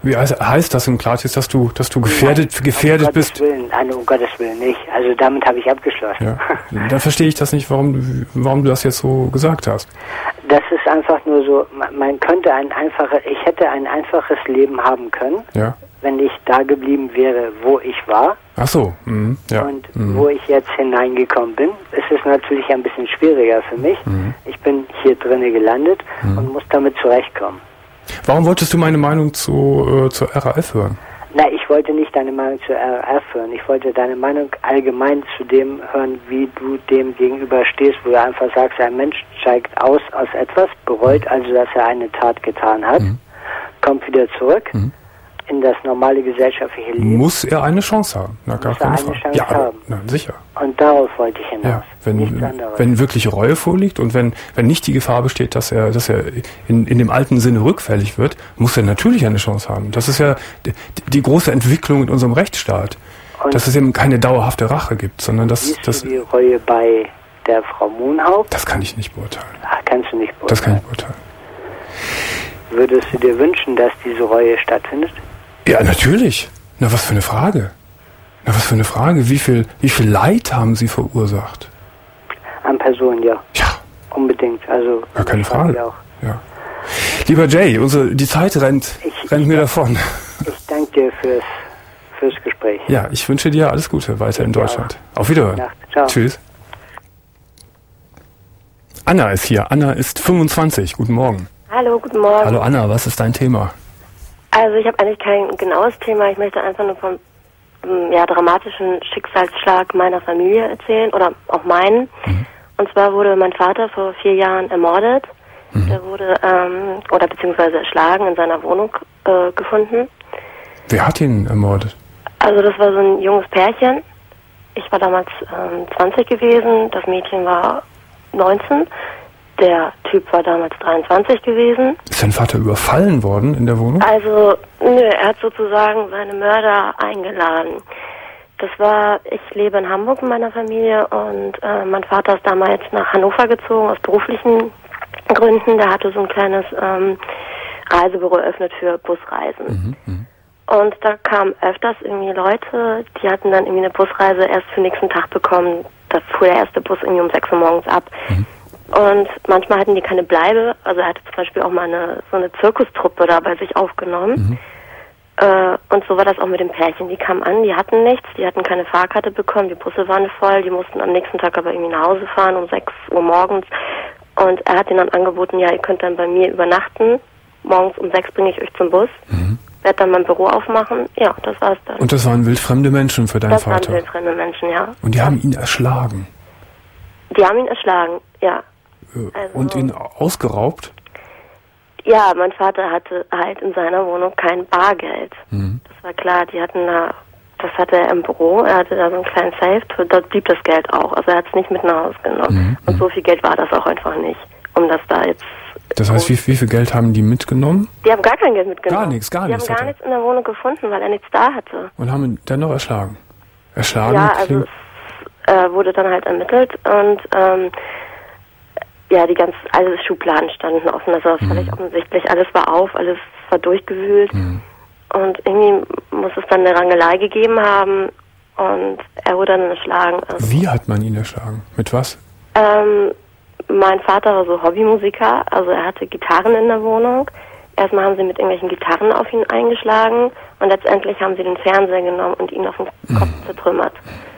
Wie heißt, heißt das im Klartext, dass du, dass du gefährdet, Nein, gefährdet um bist? Gottes Willen, nein, um Gottes Willen nicht. Also damit habe ich abgeschlossen. Ja. Da verstehe ich das nicht, warum, warum du das jetzt so gesagt hast. Das ist einfach nur so, man, man könnte ein einfaches, ich hätte ein einfaches Leben haben können, Ja. wenn ich da geblieben wäre, wo ich war. Ach so. Mhm. Ja. Und mhm. wo ich jetzt hineingekommen bin, ist es natürlich ein bisschen schwieriger für mich. Mhm. Ich bin hier drinnen gelandet Mhm. und muss damit zurechtkommen. Warum wolltest du meine Meinung zu, äh, zur R A F hören? Na, ich wollte nicht deine Meinung zur R A F hören. Ich wollte deine Meinung allgemein zu dem hören, wie du dem gegenüber stehst, wo du einfach sagst, ein Mensch steigt aus aus etwas, bereut also, dass er eine Tat getan hat, Mhm. kommt wieder zurück Mhm. in das normale gesellschaftliche Leben. Muss er eine Chance haben? Na, gar Muss er keine eine Frage. Chance ja, haben. Na, sicher. Und darauf wollte ich hinaus. Ja, wenn, Nichts anderes. wenn wirklich Reue vorliegt und wenn, wenn nicht die Gefahr besteht, dass er, dass er in, in dem alten Sinne rückfällig wird, muss er natürlich eine Chance haben. Das ist ja die, die große Entwicklung in unserem Rechtsstaat. Und dass es eben keine dauerhafte Rache gibt, sondern dass siehst das. du die Reue bei der Frau Mohnhaupt? Das kann ich nicht beurteilen. Ach, kannst du nicht beurteilen. Das kann ich beurteilen. Würdest du dir wünschen, dass diese Reue stattfindet? Ja, natürlich. Na, was für eine Frage. Na, was für eine Frage. Wie viel, wie viel Leid haben Sie verursacht? An Personen, ja. Ja. Unbedingt. Also, Gar keine ich frage Frage. Auch. Ja. Lieber Jay, unsere, die Zeit rennt, Ich- rennt ich- mir davon. Ich danke dir fürs, fürs Gespräch. Ja, ich wünsche dir alles Gute weiter in dir Deutschland. Auf Wiederhören. Nacht. Ciao. Tschüss. Anna ist hier. Anna ist fünfundzwanzig. Guten Morgen. Hallo, guten Morgen. Hallo Anna, was ist dein Thema? Also ich habe eigentlich kein genaues Thema. Ich möchte einfach nur vom ähm, ja, dramatischen Schicksalsschlag meiner Familie erzählen oder auch meinen. Mhm. Und zwar wurde mein Vater vor vier Jahren ermordet. Mhm. Der wurde, ähm, oder beziehungsweise erschlagen in seiner Wohnung äh, gefunden. Wer hat ihn ermordet? Also das war so ein junges Pärchen. Ich war damals ähm, zwanzig gewesen, das Mädchen war neunzehn. Der Typ war damals dreiundzwanzig gewesen. Ist dein Vater überfallen worden in der Wohnung? Also, nö, er hat sozusagen seine Mörder eingeladen. Das war, ich lebe in Hamburg mit meiner Familie und äh, mein Vater ist damals nach Hannover gezogen aus beruflichen Gründen. Der hatte so ein kleines ähm, Reisebüro eröffnet für Busreisen. Mhm, mh. Und da kamen öfters irgendwie Leute, die hatten dann irgendwie eine Busreise erst für den nächsten Tag bekommen. Da fuhr der erste Bus irgendwie um sechs Uhr morgens ab. Mhm. Und manchmal hatten die keine Bleibe. Also er hatte zum Beispiel auch mal eine so eine Zirkustruppe da bei sich aufgenommen. Mhm. Äh, und so war das auch mit dem Pärchen. Die kamen an, die hatten nichts, die hatten keine Fahrkarte bekommen, die Busse waren voll, die mussten am nächsten Tag aber irgendwie nach Hause fahren um sechs Uhr morgens. Und er hat ihnen dann angeboten, ja, ihr könnt dann bei mir übernachten. Morgens um sechs bringe ich euch zum Bus. Mhm. Werde dann mein Büro aufmachen. Ja, das war's dann. Und das waren wildfremde Menschen für deinen das Vater? waren wildfremde Menschen, ja. Und die haben ihn erschlagen? Die haben ihn erschlagen, ja. Äh, Also- Und ihn ausgeraubt? Ja, mein Vater hatte halt in seiner Wohnung kein Bargeld. Mhm. Das war klar, die hatten da, das hatte er im Büro, er hatte da so einen kleinen Safe, dort blieb das Geld auch. Also er hat es nicht mit nach Hause genommen. Mhm. Und so viel Geld war das auch einfach nicht, um das da jetzt... Das heißt, wie, wie viel Geld haben die mitgenommen? Die haben gar kein Geld mitgenommen. Gar nichts, gar die nichts Die haben hat gar er. nichts in der Wohnung gefunden, weil er nichts da hatte. Und haben ihn dennoch erschlagen? Erschlagen Ja, also klingt... es äh, wurde dann halt ermittelt und ähm, ja, die ganz, alle Schubladen standen offen, das war völlig offensichtlich, alles war auf, alles war durchgewühlt Mhm. und irgendwie muss es dann eine Rangelei gegeben haben und er wurde dann erschlagen. Also, Wie hat man ihn erschlagen? Mit was? ähm, mein Vater war so Hobbymusiker, also er hatte Gitarren in der Wohnung. Erstmal haben sie mit irgendwelchen Gitarren auf ihn eingeschlagen und letztendlich haben sie den Fernseher genommen und ihn auf den Kopf zertrümmert.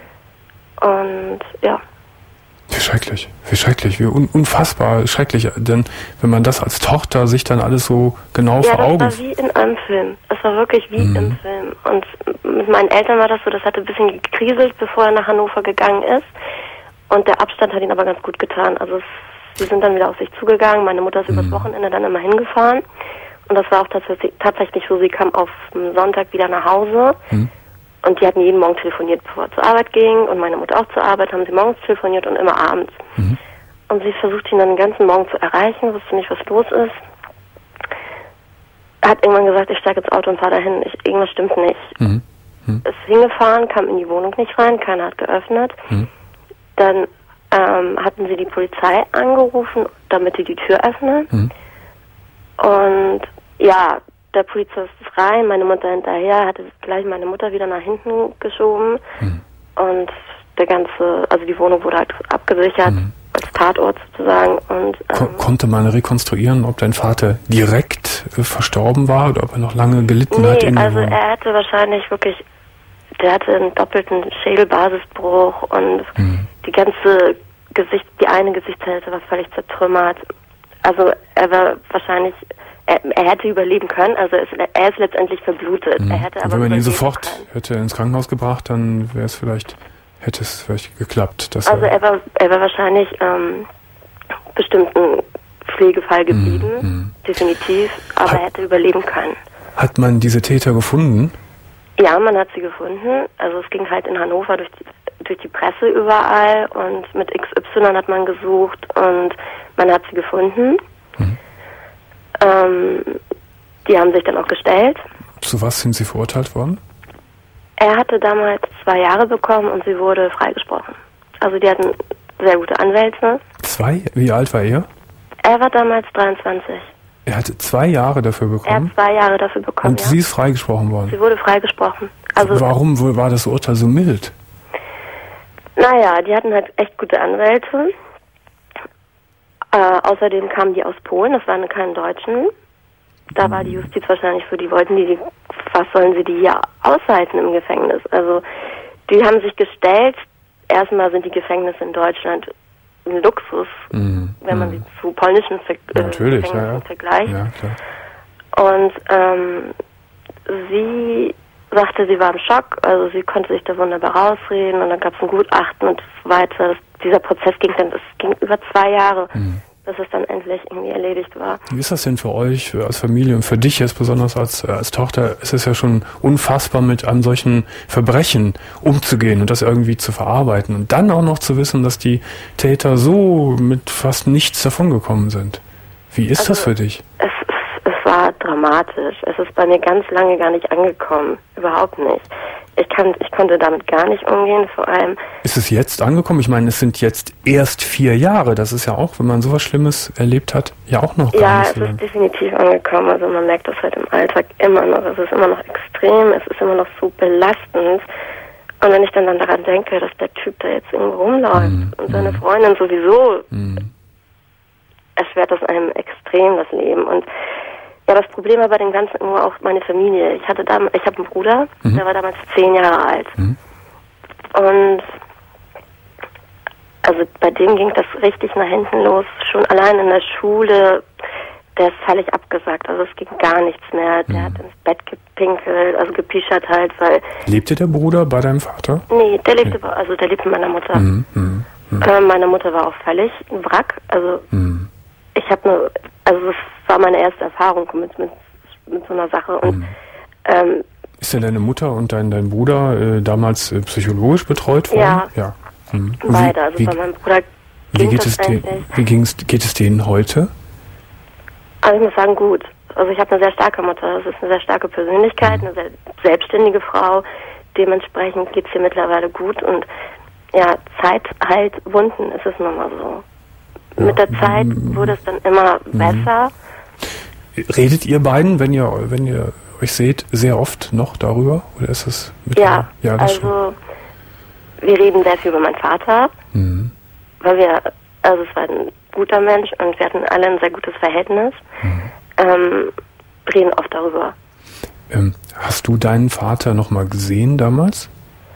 Und ja. Wie schrecklich, wie schrecklich, wie un unfassbar schrecklich. Denn wenn man das als Tochter sich dann alles so genau Ja, vor Augen... das war wie in einem Film. Es war wirklich wie Mhm. im Film. Und mit meinen Eltern war das so, das hatte ein bisschen gekriselt, bevor er nach Hannover gegangen ist. Und der Abstand hat ihn aber ganz gut getan. Also es, sie sind dann wieder auf sich zugegangen. Meine Mutter ist Mhm. übers Wochenende dann immer hingefahren. Und das war auch tatsächlich, tatsächlich so, sie kam auf dem Sonntag wieder nach Hause. Mhm. Und die hatten jeden Morgen telefoniert, bevor er zur Arbeit ging. Und meine Mutter auch zur Arbeit, haben sie morgens telefoniert und immer abends. Mhm. Und sie versucht ihn dann den ganzen Morgen zu erreichen, wusste nicht, was los ist. Er hat irgendwann gesagt, ich steige ins Auto und fahre dahin. Ich, irgendwas stimmt nicht. Mhm. Mhm. Ist hingefahren, kam in die Wohnung nicht rein, keiner hat geöffnet. Mhm. Dann ähm, hatten sie die Polizei angerufen, damit sie die Tür öffnen. Mhm. Und ja, der Polizist rein, meine Mutter hinterher, hatte gleich meine Mutter wieder nach hinten geschoben. Mhm. Und der ganze, also die Wohnung wurde halt abgesichert, mhm. als Tatort sozusagen. Und ähm, Ko- konnte man rekonstruieren, ob dein Vater direkt äh, verstorben war oder ob er noch lange gelitten nee, hat? In also er hatte wahrscheinlich wirklich, der hatte einen doppelten Schädelbasisbruch und mhm. die ganze Gesicht, die eine Gesichtshälfte war völlig zertrümmert. Also er war wahrscheinlich, er, er hätte überleben können, also es, er ist letztendlich verblutet. Mhm. Er hätte aber wenn man ihn sofort können. hätte ins Krankenhaus gebracht, dann wäre es vielleicht, hätte es vielleicht geklappt. Dass also er, er war, er war wahrscheinlich ähm, bestimmt ein Pflegefall geblieben, mhm. definitiv, aber hat, er hätte überleben können. Hat man diese Täter gefunden? Ja, man hat sie gefunden. Also es ging halt in Hannover durch die, durch die Presse überall und mit X Y hat man gesucht und man hat sie gefunden. Mhm. Ähm, die haben sich dann auch gestellt. Zu was sind sie verurteilt worden? Er hatte damals zwei Jahre bekommen und sie wurde freigesprochen. Also die hatten sehr gute Anwälte. Zwei? Wie alt war er? Er war damals dreiundzwanzig. Er hatte zwei Jahre dafür bekommen? Er hat zwei Jahre dafür bekommen, Und ja. sie ist freigesprochen worden? Sie wurde freigesprochen. Also warum war das Urteil so mild? Naja, die hatten halt echt gute Anwälte. Äh, außerdem kamen die aus Polen, das waren keine Deutschen. Da war die Justiz wahrscheinlich so, die wollten die, was sollen sie die hier aushalten im Gefängnis? Also die haben sich gestellt, erstmal sind die Gefängnisse in Deutschland ein Luxus, mhm. wenn man sie zu polnischen Ver- ja, natürlich, Gefängnissen ja, ja. vergleicht. Ja, klar. Und ähm, sie sagte, sie war im Schock, also sie konnte sich da wunderbar rausreden und dann gab es ein Gutachten und so weiter. Das, dieser Prozess ging dann, das ging über zwei Jahre, mhm. bis es dann endlich irgendwie erledigt war. Wie ist das denn für euch als Familie und für dich jetzt besonders als, als Tochter? Es ist ja schon unfassbar, mit einem solchen Verbrechen umzugehen und das irgendwie zu verarbeiten und dann auch noch zu wissen, dass die Täter so mit fast nichts davongekommen sind. Wie ist also, das für dich? Es, es, es war dramatisch. Es ist bei mir ganz lange gar nicht angekommen. Überhaupt nicht. Ich, kann, ich konnte damit gar nicht umgehen, vor allem... Ist es jetzt angekommen? Ich meine, es sind jetzt erst vier Jahre. Das ist ja auch, wenn man sowas Schlimmes erlebt hat, ja auch noch gar ja, nicht so Ja, es ist definitiv angekommen. Also man merkt das halt im Alltag immer noch. Es ist immer noch extrem, es ist immer noch so belastend. Und wenn ich dann, dann daran denke, dass der Typ da jetzt irgendwo rumläuft mm, und seine mm. Freundin sowieso, mm. erschwert das einem extrem das Leben. Und ja, das Problem war bei dem Ganzen immer auch meine Familie. Ich hatte damals, ich habe einen Bruder, mhm. der war damals zehn Jahre alt. Mhm. Und also bei dem ging das richtig nach hinten los. Schon allein in der Schule, der ist völlig abgesagt. Also es ging gar nichts mehr. Der mhm. hat ins Bett gepinkelt, also gepischert halt, weil... Lebte der Bruder bei deinem Vater? Nee, der lebte, nee. also der lebte bei meiner Mutter. Mhm. Mhm. Äh, meine Mutter war auch völlig ein Wrack. Also mhm. ich habe nur, also das war meine erste Erfahrung mit, mit, mit so einer Sache. Und, mhm. ähm, ist denn deine Mutter und dein, dein Bruder äh, damals äh, psychologisch betreut worden? Ja, ja. Mhm. Beide. Also wie, bei meinem Bruder ging wie geht es den, Wie ging's, geht es denen heute? Also ich muss sagen, gut. Also ich habe eine sehr starke Mutter. Das ist eine sehr starke Persönlichkeit, mhm. eine sehr selbstständige Frau. Dementsprechend geht es ihr mittlerweile gut. Und ja, Zeit heilt Wunden, ist es nun mal so. Ja. Mit der Zeit wurde es dann immer mhm. besser. Redet ihr beiden, wenn ihr, wenn ihr euch seht, sehr oft noch darüber? Oder ist es mit Ja, ja das also schon. Wir reden sehr viel über meinen Vater, mhm. weil wir, also es war ein guter Mensch und wir hatten alle ein sehr gutes Verhältnis. Mhm. Ähm, reden oft darüber. Ähm, hast du deinen Vater noch mal gesehen damals?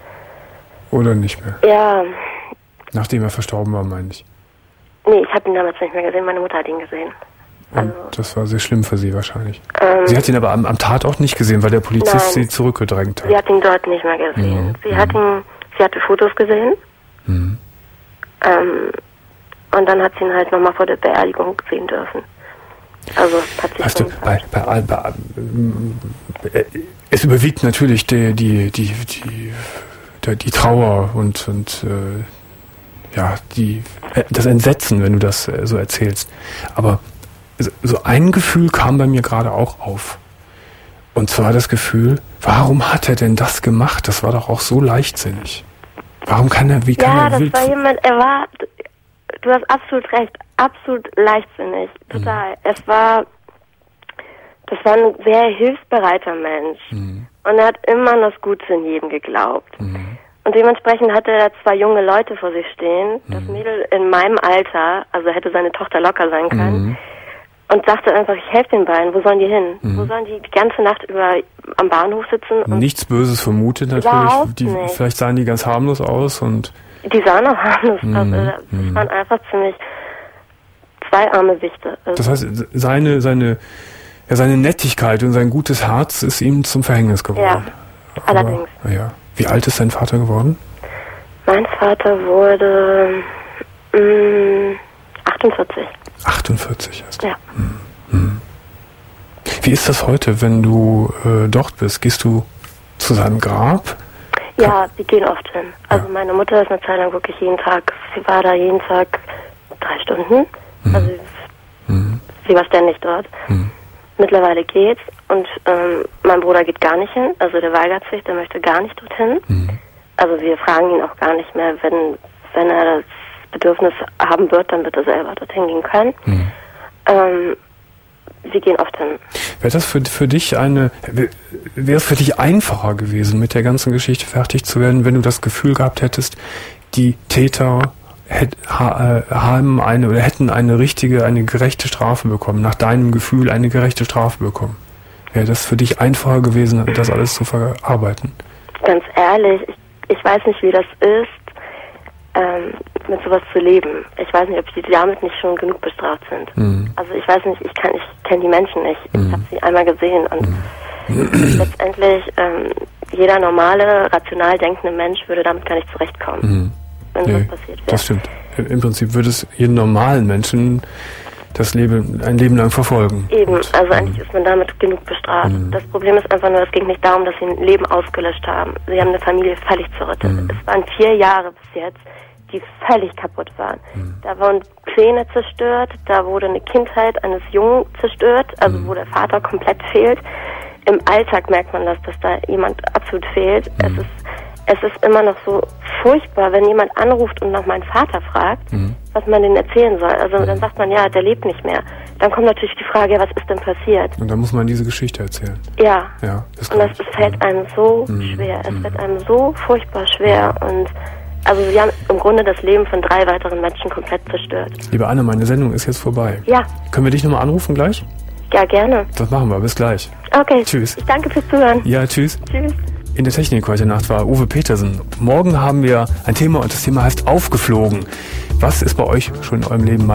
Oder nicht mehr? Ja. Nachdem er verstorben war, meine ich. Nee, ich habe ihn damals nicht mehr gesehen, meine Mutter hat ihn gesehen. Also, und das war sehr schlimm für sie wahrscheinlich. Ähm, sie hat ihn aber am, am Tatort nicht gesehen, weil der Polizist nein, sie zurückgedrängt hat. Sie hat ihn dort nicht mehr gesehen. Mhm. Sie hat ihn, sie hatte Fotos gesehen. Mhm. Ähm, und dann hat sie ihn halt nochmal vor der Beerdigung sehen dürfen. Also hat sie weißt du, bei, bei, bei, bei, es überwiegt natürlich die, die, die, die, die, die Trauer und, und äh, ja, die, das Entsetzen, wenn du das äh, so erzählst. Aber so ein Gefühl kam bei mir gerade auch auf. Und zwar das Gefühl, warum hat er denn das gemacht? Das war doch auch so leichtsinnig. Warum kann er, wie kann ja, er das wild... war jemand, er war, du hast absolut recht, absolut leichtsinnig, total. Mhm. Es war Das war ein sehr hilfsbereiter Mensch. Mhm. Und er hat immer an das Gute in jedem geglaubt. Mhm. Und dementsprechend hatte er zwei junge Leute vor sich stehen. Das Mhm. Mädel in meinem Alter, also hätte seine Tochter locker sein können. Mhm. Und sagte einfach, ich helfe den beiden. Wo sollen die hin? Mhm. Wo sollen die die ganze Nacht über am Bahnhof sitzen? Und Nichts Böses vermutet natürlich. Überhaupt Die, nicht. vielleicht sahen die ganz harmlos aus und die sahen auch harmlos Mhm. aus. Also, das Mhm. waren einfach ziemlich zwei arme Wichte. Also, das heißt, seine, seine, ja, seine Nettigkeit und sein gutes Herz ist ihm zum Verhängnis geworden. Ja, allerdings. Aber, ja. Wie alt ist dein Vater geworden? Mein Vater wurde mh, achtundvierzig. achtundvierzig erst. Ja. Mhm. Wie ist das heute, wenn du äh, dort bist? Gehst du zu seinem Grab? Ja, wir gehen oft hin. Also Ja. meine Mutter ist eine Zeit lang wirklich jeden Tag, sie war da jeden Tag drei Stunden. Mhm. Also Mhm. sie war ständig dort. Mhm. Mittlerweile geht's und ähm, mein Bruder geht gar nicht hin, also der weigert sich, der möchte gar nicht dorthin. Mhm. Also wir fragen ihn auch gar nicht mehr, wenn wenn er das Bedürfnis haben wird, dann wird er selber dorthin gehen können. Mhm. Ähm, wir gehen oft hin. Wäre das für, für dich eine, wäre es für dich einfacher gewesen, mit der ganzen Geschichte fertig zu werden, wenn du das Gefühl gehabt hättest, die Täter hätt, ha, äh, haben eine oder hätten eine richtige, eine gerechte Strafe bekommen, nach deinem Gefühl eine gerechte Strafe bekommen? Wäre das für dich einfacher gewesen, das alles zu verarbeiten? Ganz ehrlich, ich, ich weiß nicht, wie das ist, ähm, mit sowas zu leben. Ich weiß nicht, ob die damit nicht schon genug bestraft sind. Mhm. Also ich weiß nicht, ich kann, ich kenne die Menschen nicht. Ich Mhm. habe sie einmal gesehen und Mhm. letztendlich ähm, jeder normale, rational denkende Mensch würde damit gar nicht zurechtkommen, Mhm. wenn Nee, sowas passiert wäre. das stimmt. Im Prinzip würde es jeden normalen Menschen das Leben, ein Leben lang verfolgen. Eben, Und, also mhm. eigentlich ist man damit genug bestraft. Mhm. Das Problem ist einfach nur, es ging nicht darum, dass sie ein Leben ausgelöscht haben. Sie haben eine Familie völlig zerrüttet. Mhm. Es waren vier Jahre bis jetzt, die völlig kaputt waren. Mhm. Da wurden Pläne zerstört, da wurde eine Kindheit eines Jungen zerstört, also Mhm. wo der Vater komplett fehlt. Im Alltag merkt man das, dass da jemand absolut fehlt. Mhm. Es ist es ist immer noch so furchtbar, wenn jemand anruft und nach meinem Vater fragt, Mhm. was man denen erzählen soll. Also Mhm. dann sagt man, ja, der lebt nicht mehr. Dann kommt natürlich die Frage, ja, was ist denn passiert? Und dann muss man diese Geschichte erzählen. Ja. Ja, das Und glaub das ich. fällt einem so Mhm. schwer. Es Mhm. wird einem so furchtbar schwer. Und also sie haben im Grunde das Leben von drei weiteren Menschen komplett zerstört. Liebe Anne, meine Sendung ist jetzt vorbei. Ja, Können wir dich nochmal anrufen gleich? ja, gerne. Das machen wir. Bis gleich. Okay. Tschüss. Ich danke fürs Zuhören. Ja, tschüss. Tschüss. In der Technik heute Nacht war Uwe Petersen. Morgen haben wir ein Thema und das Thema heißt aufgeflogen. Was ist bei euch schon in eurem Leben mal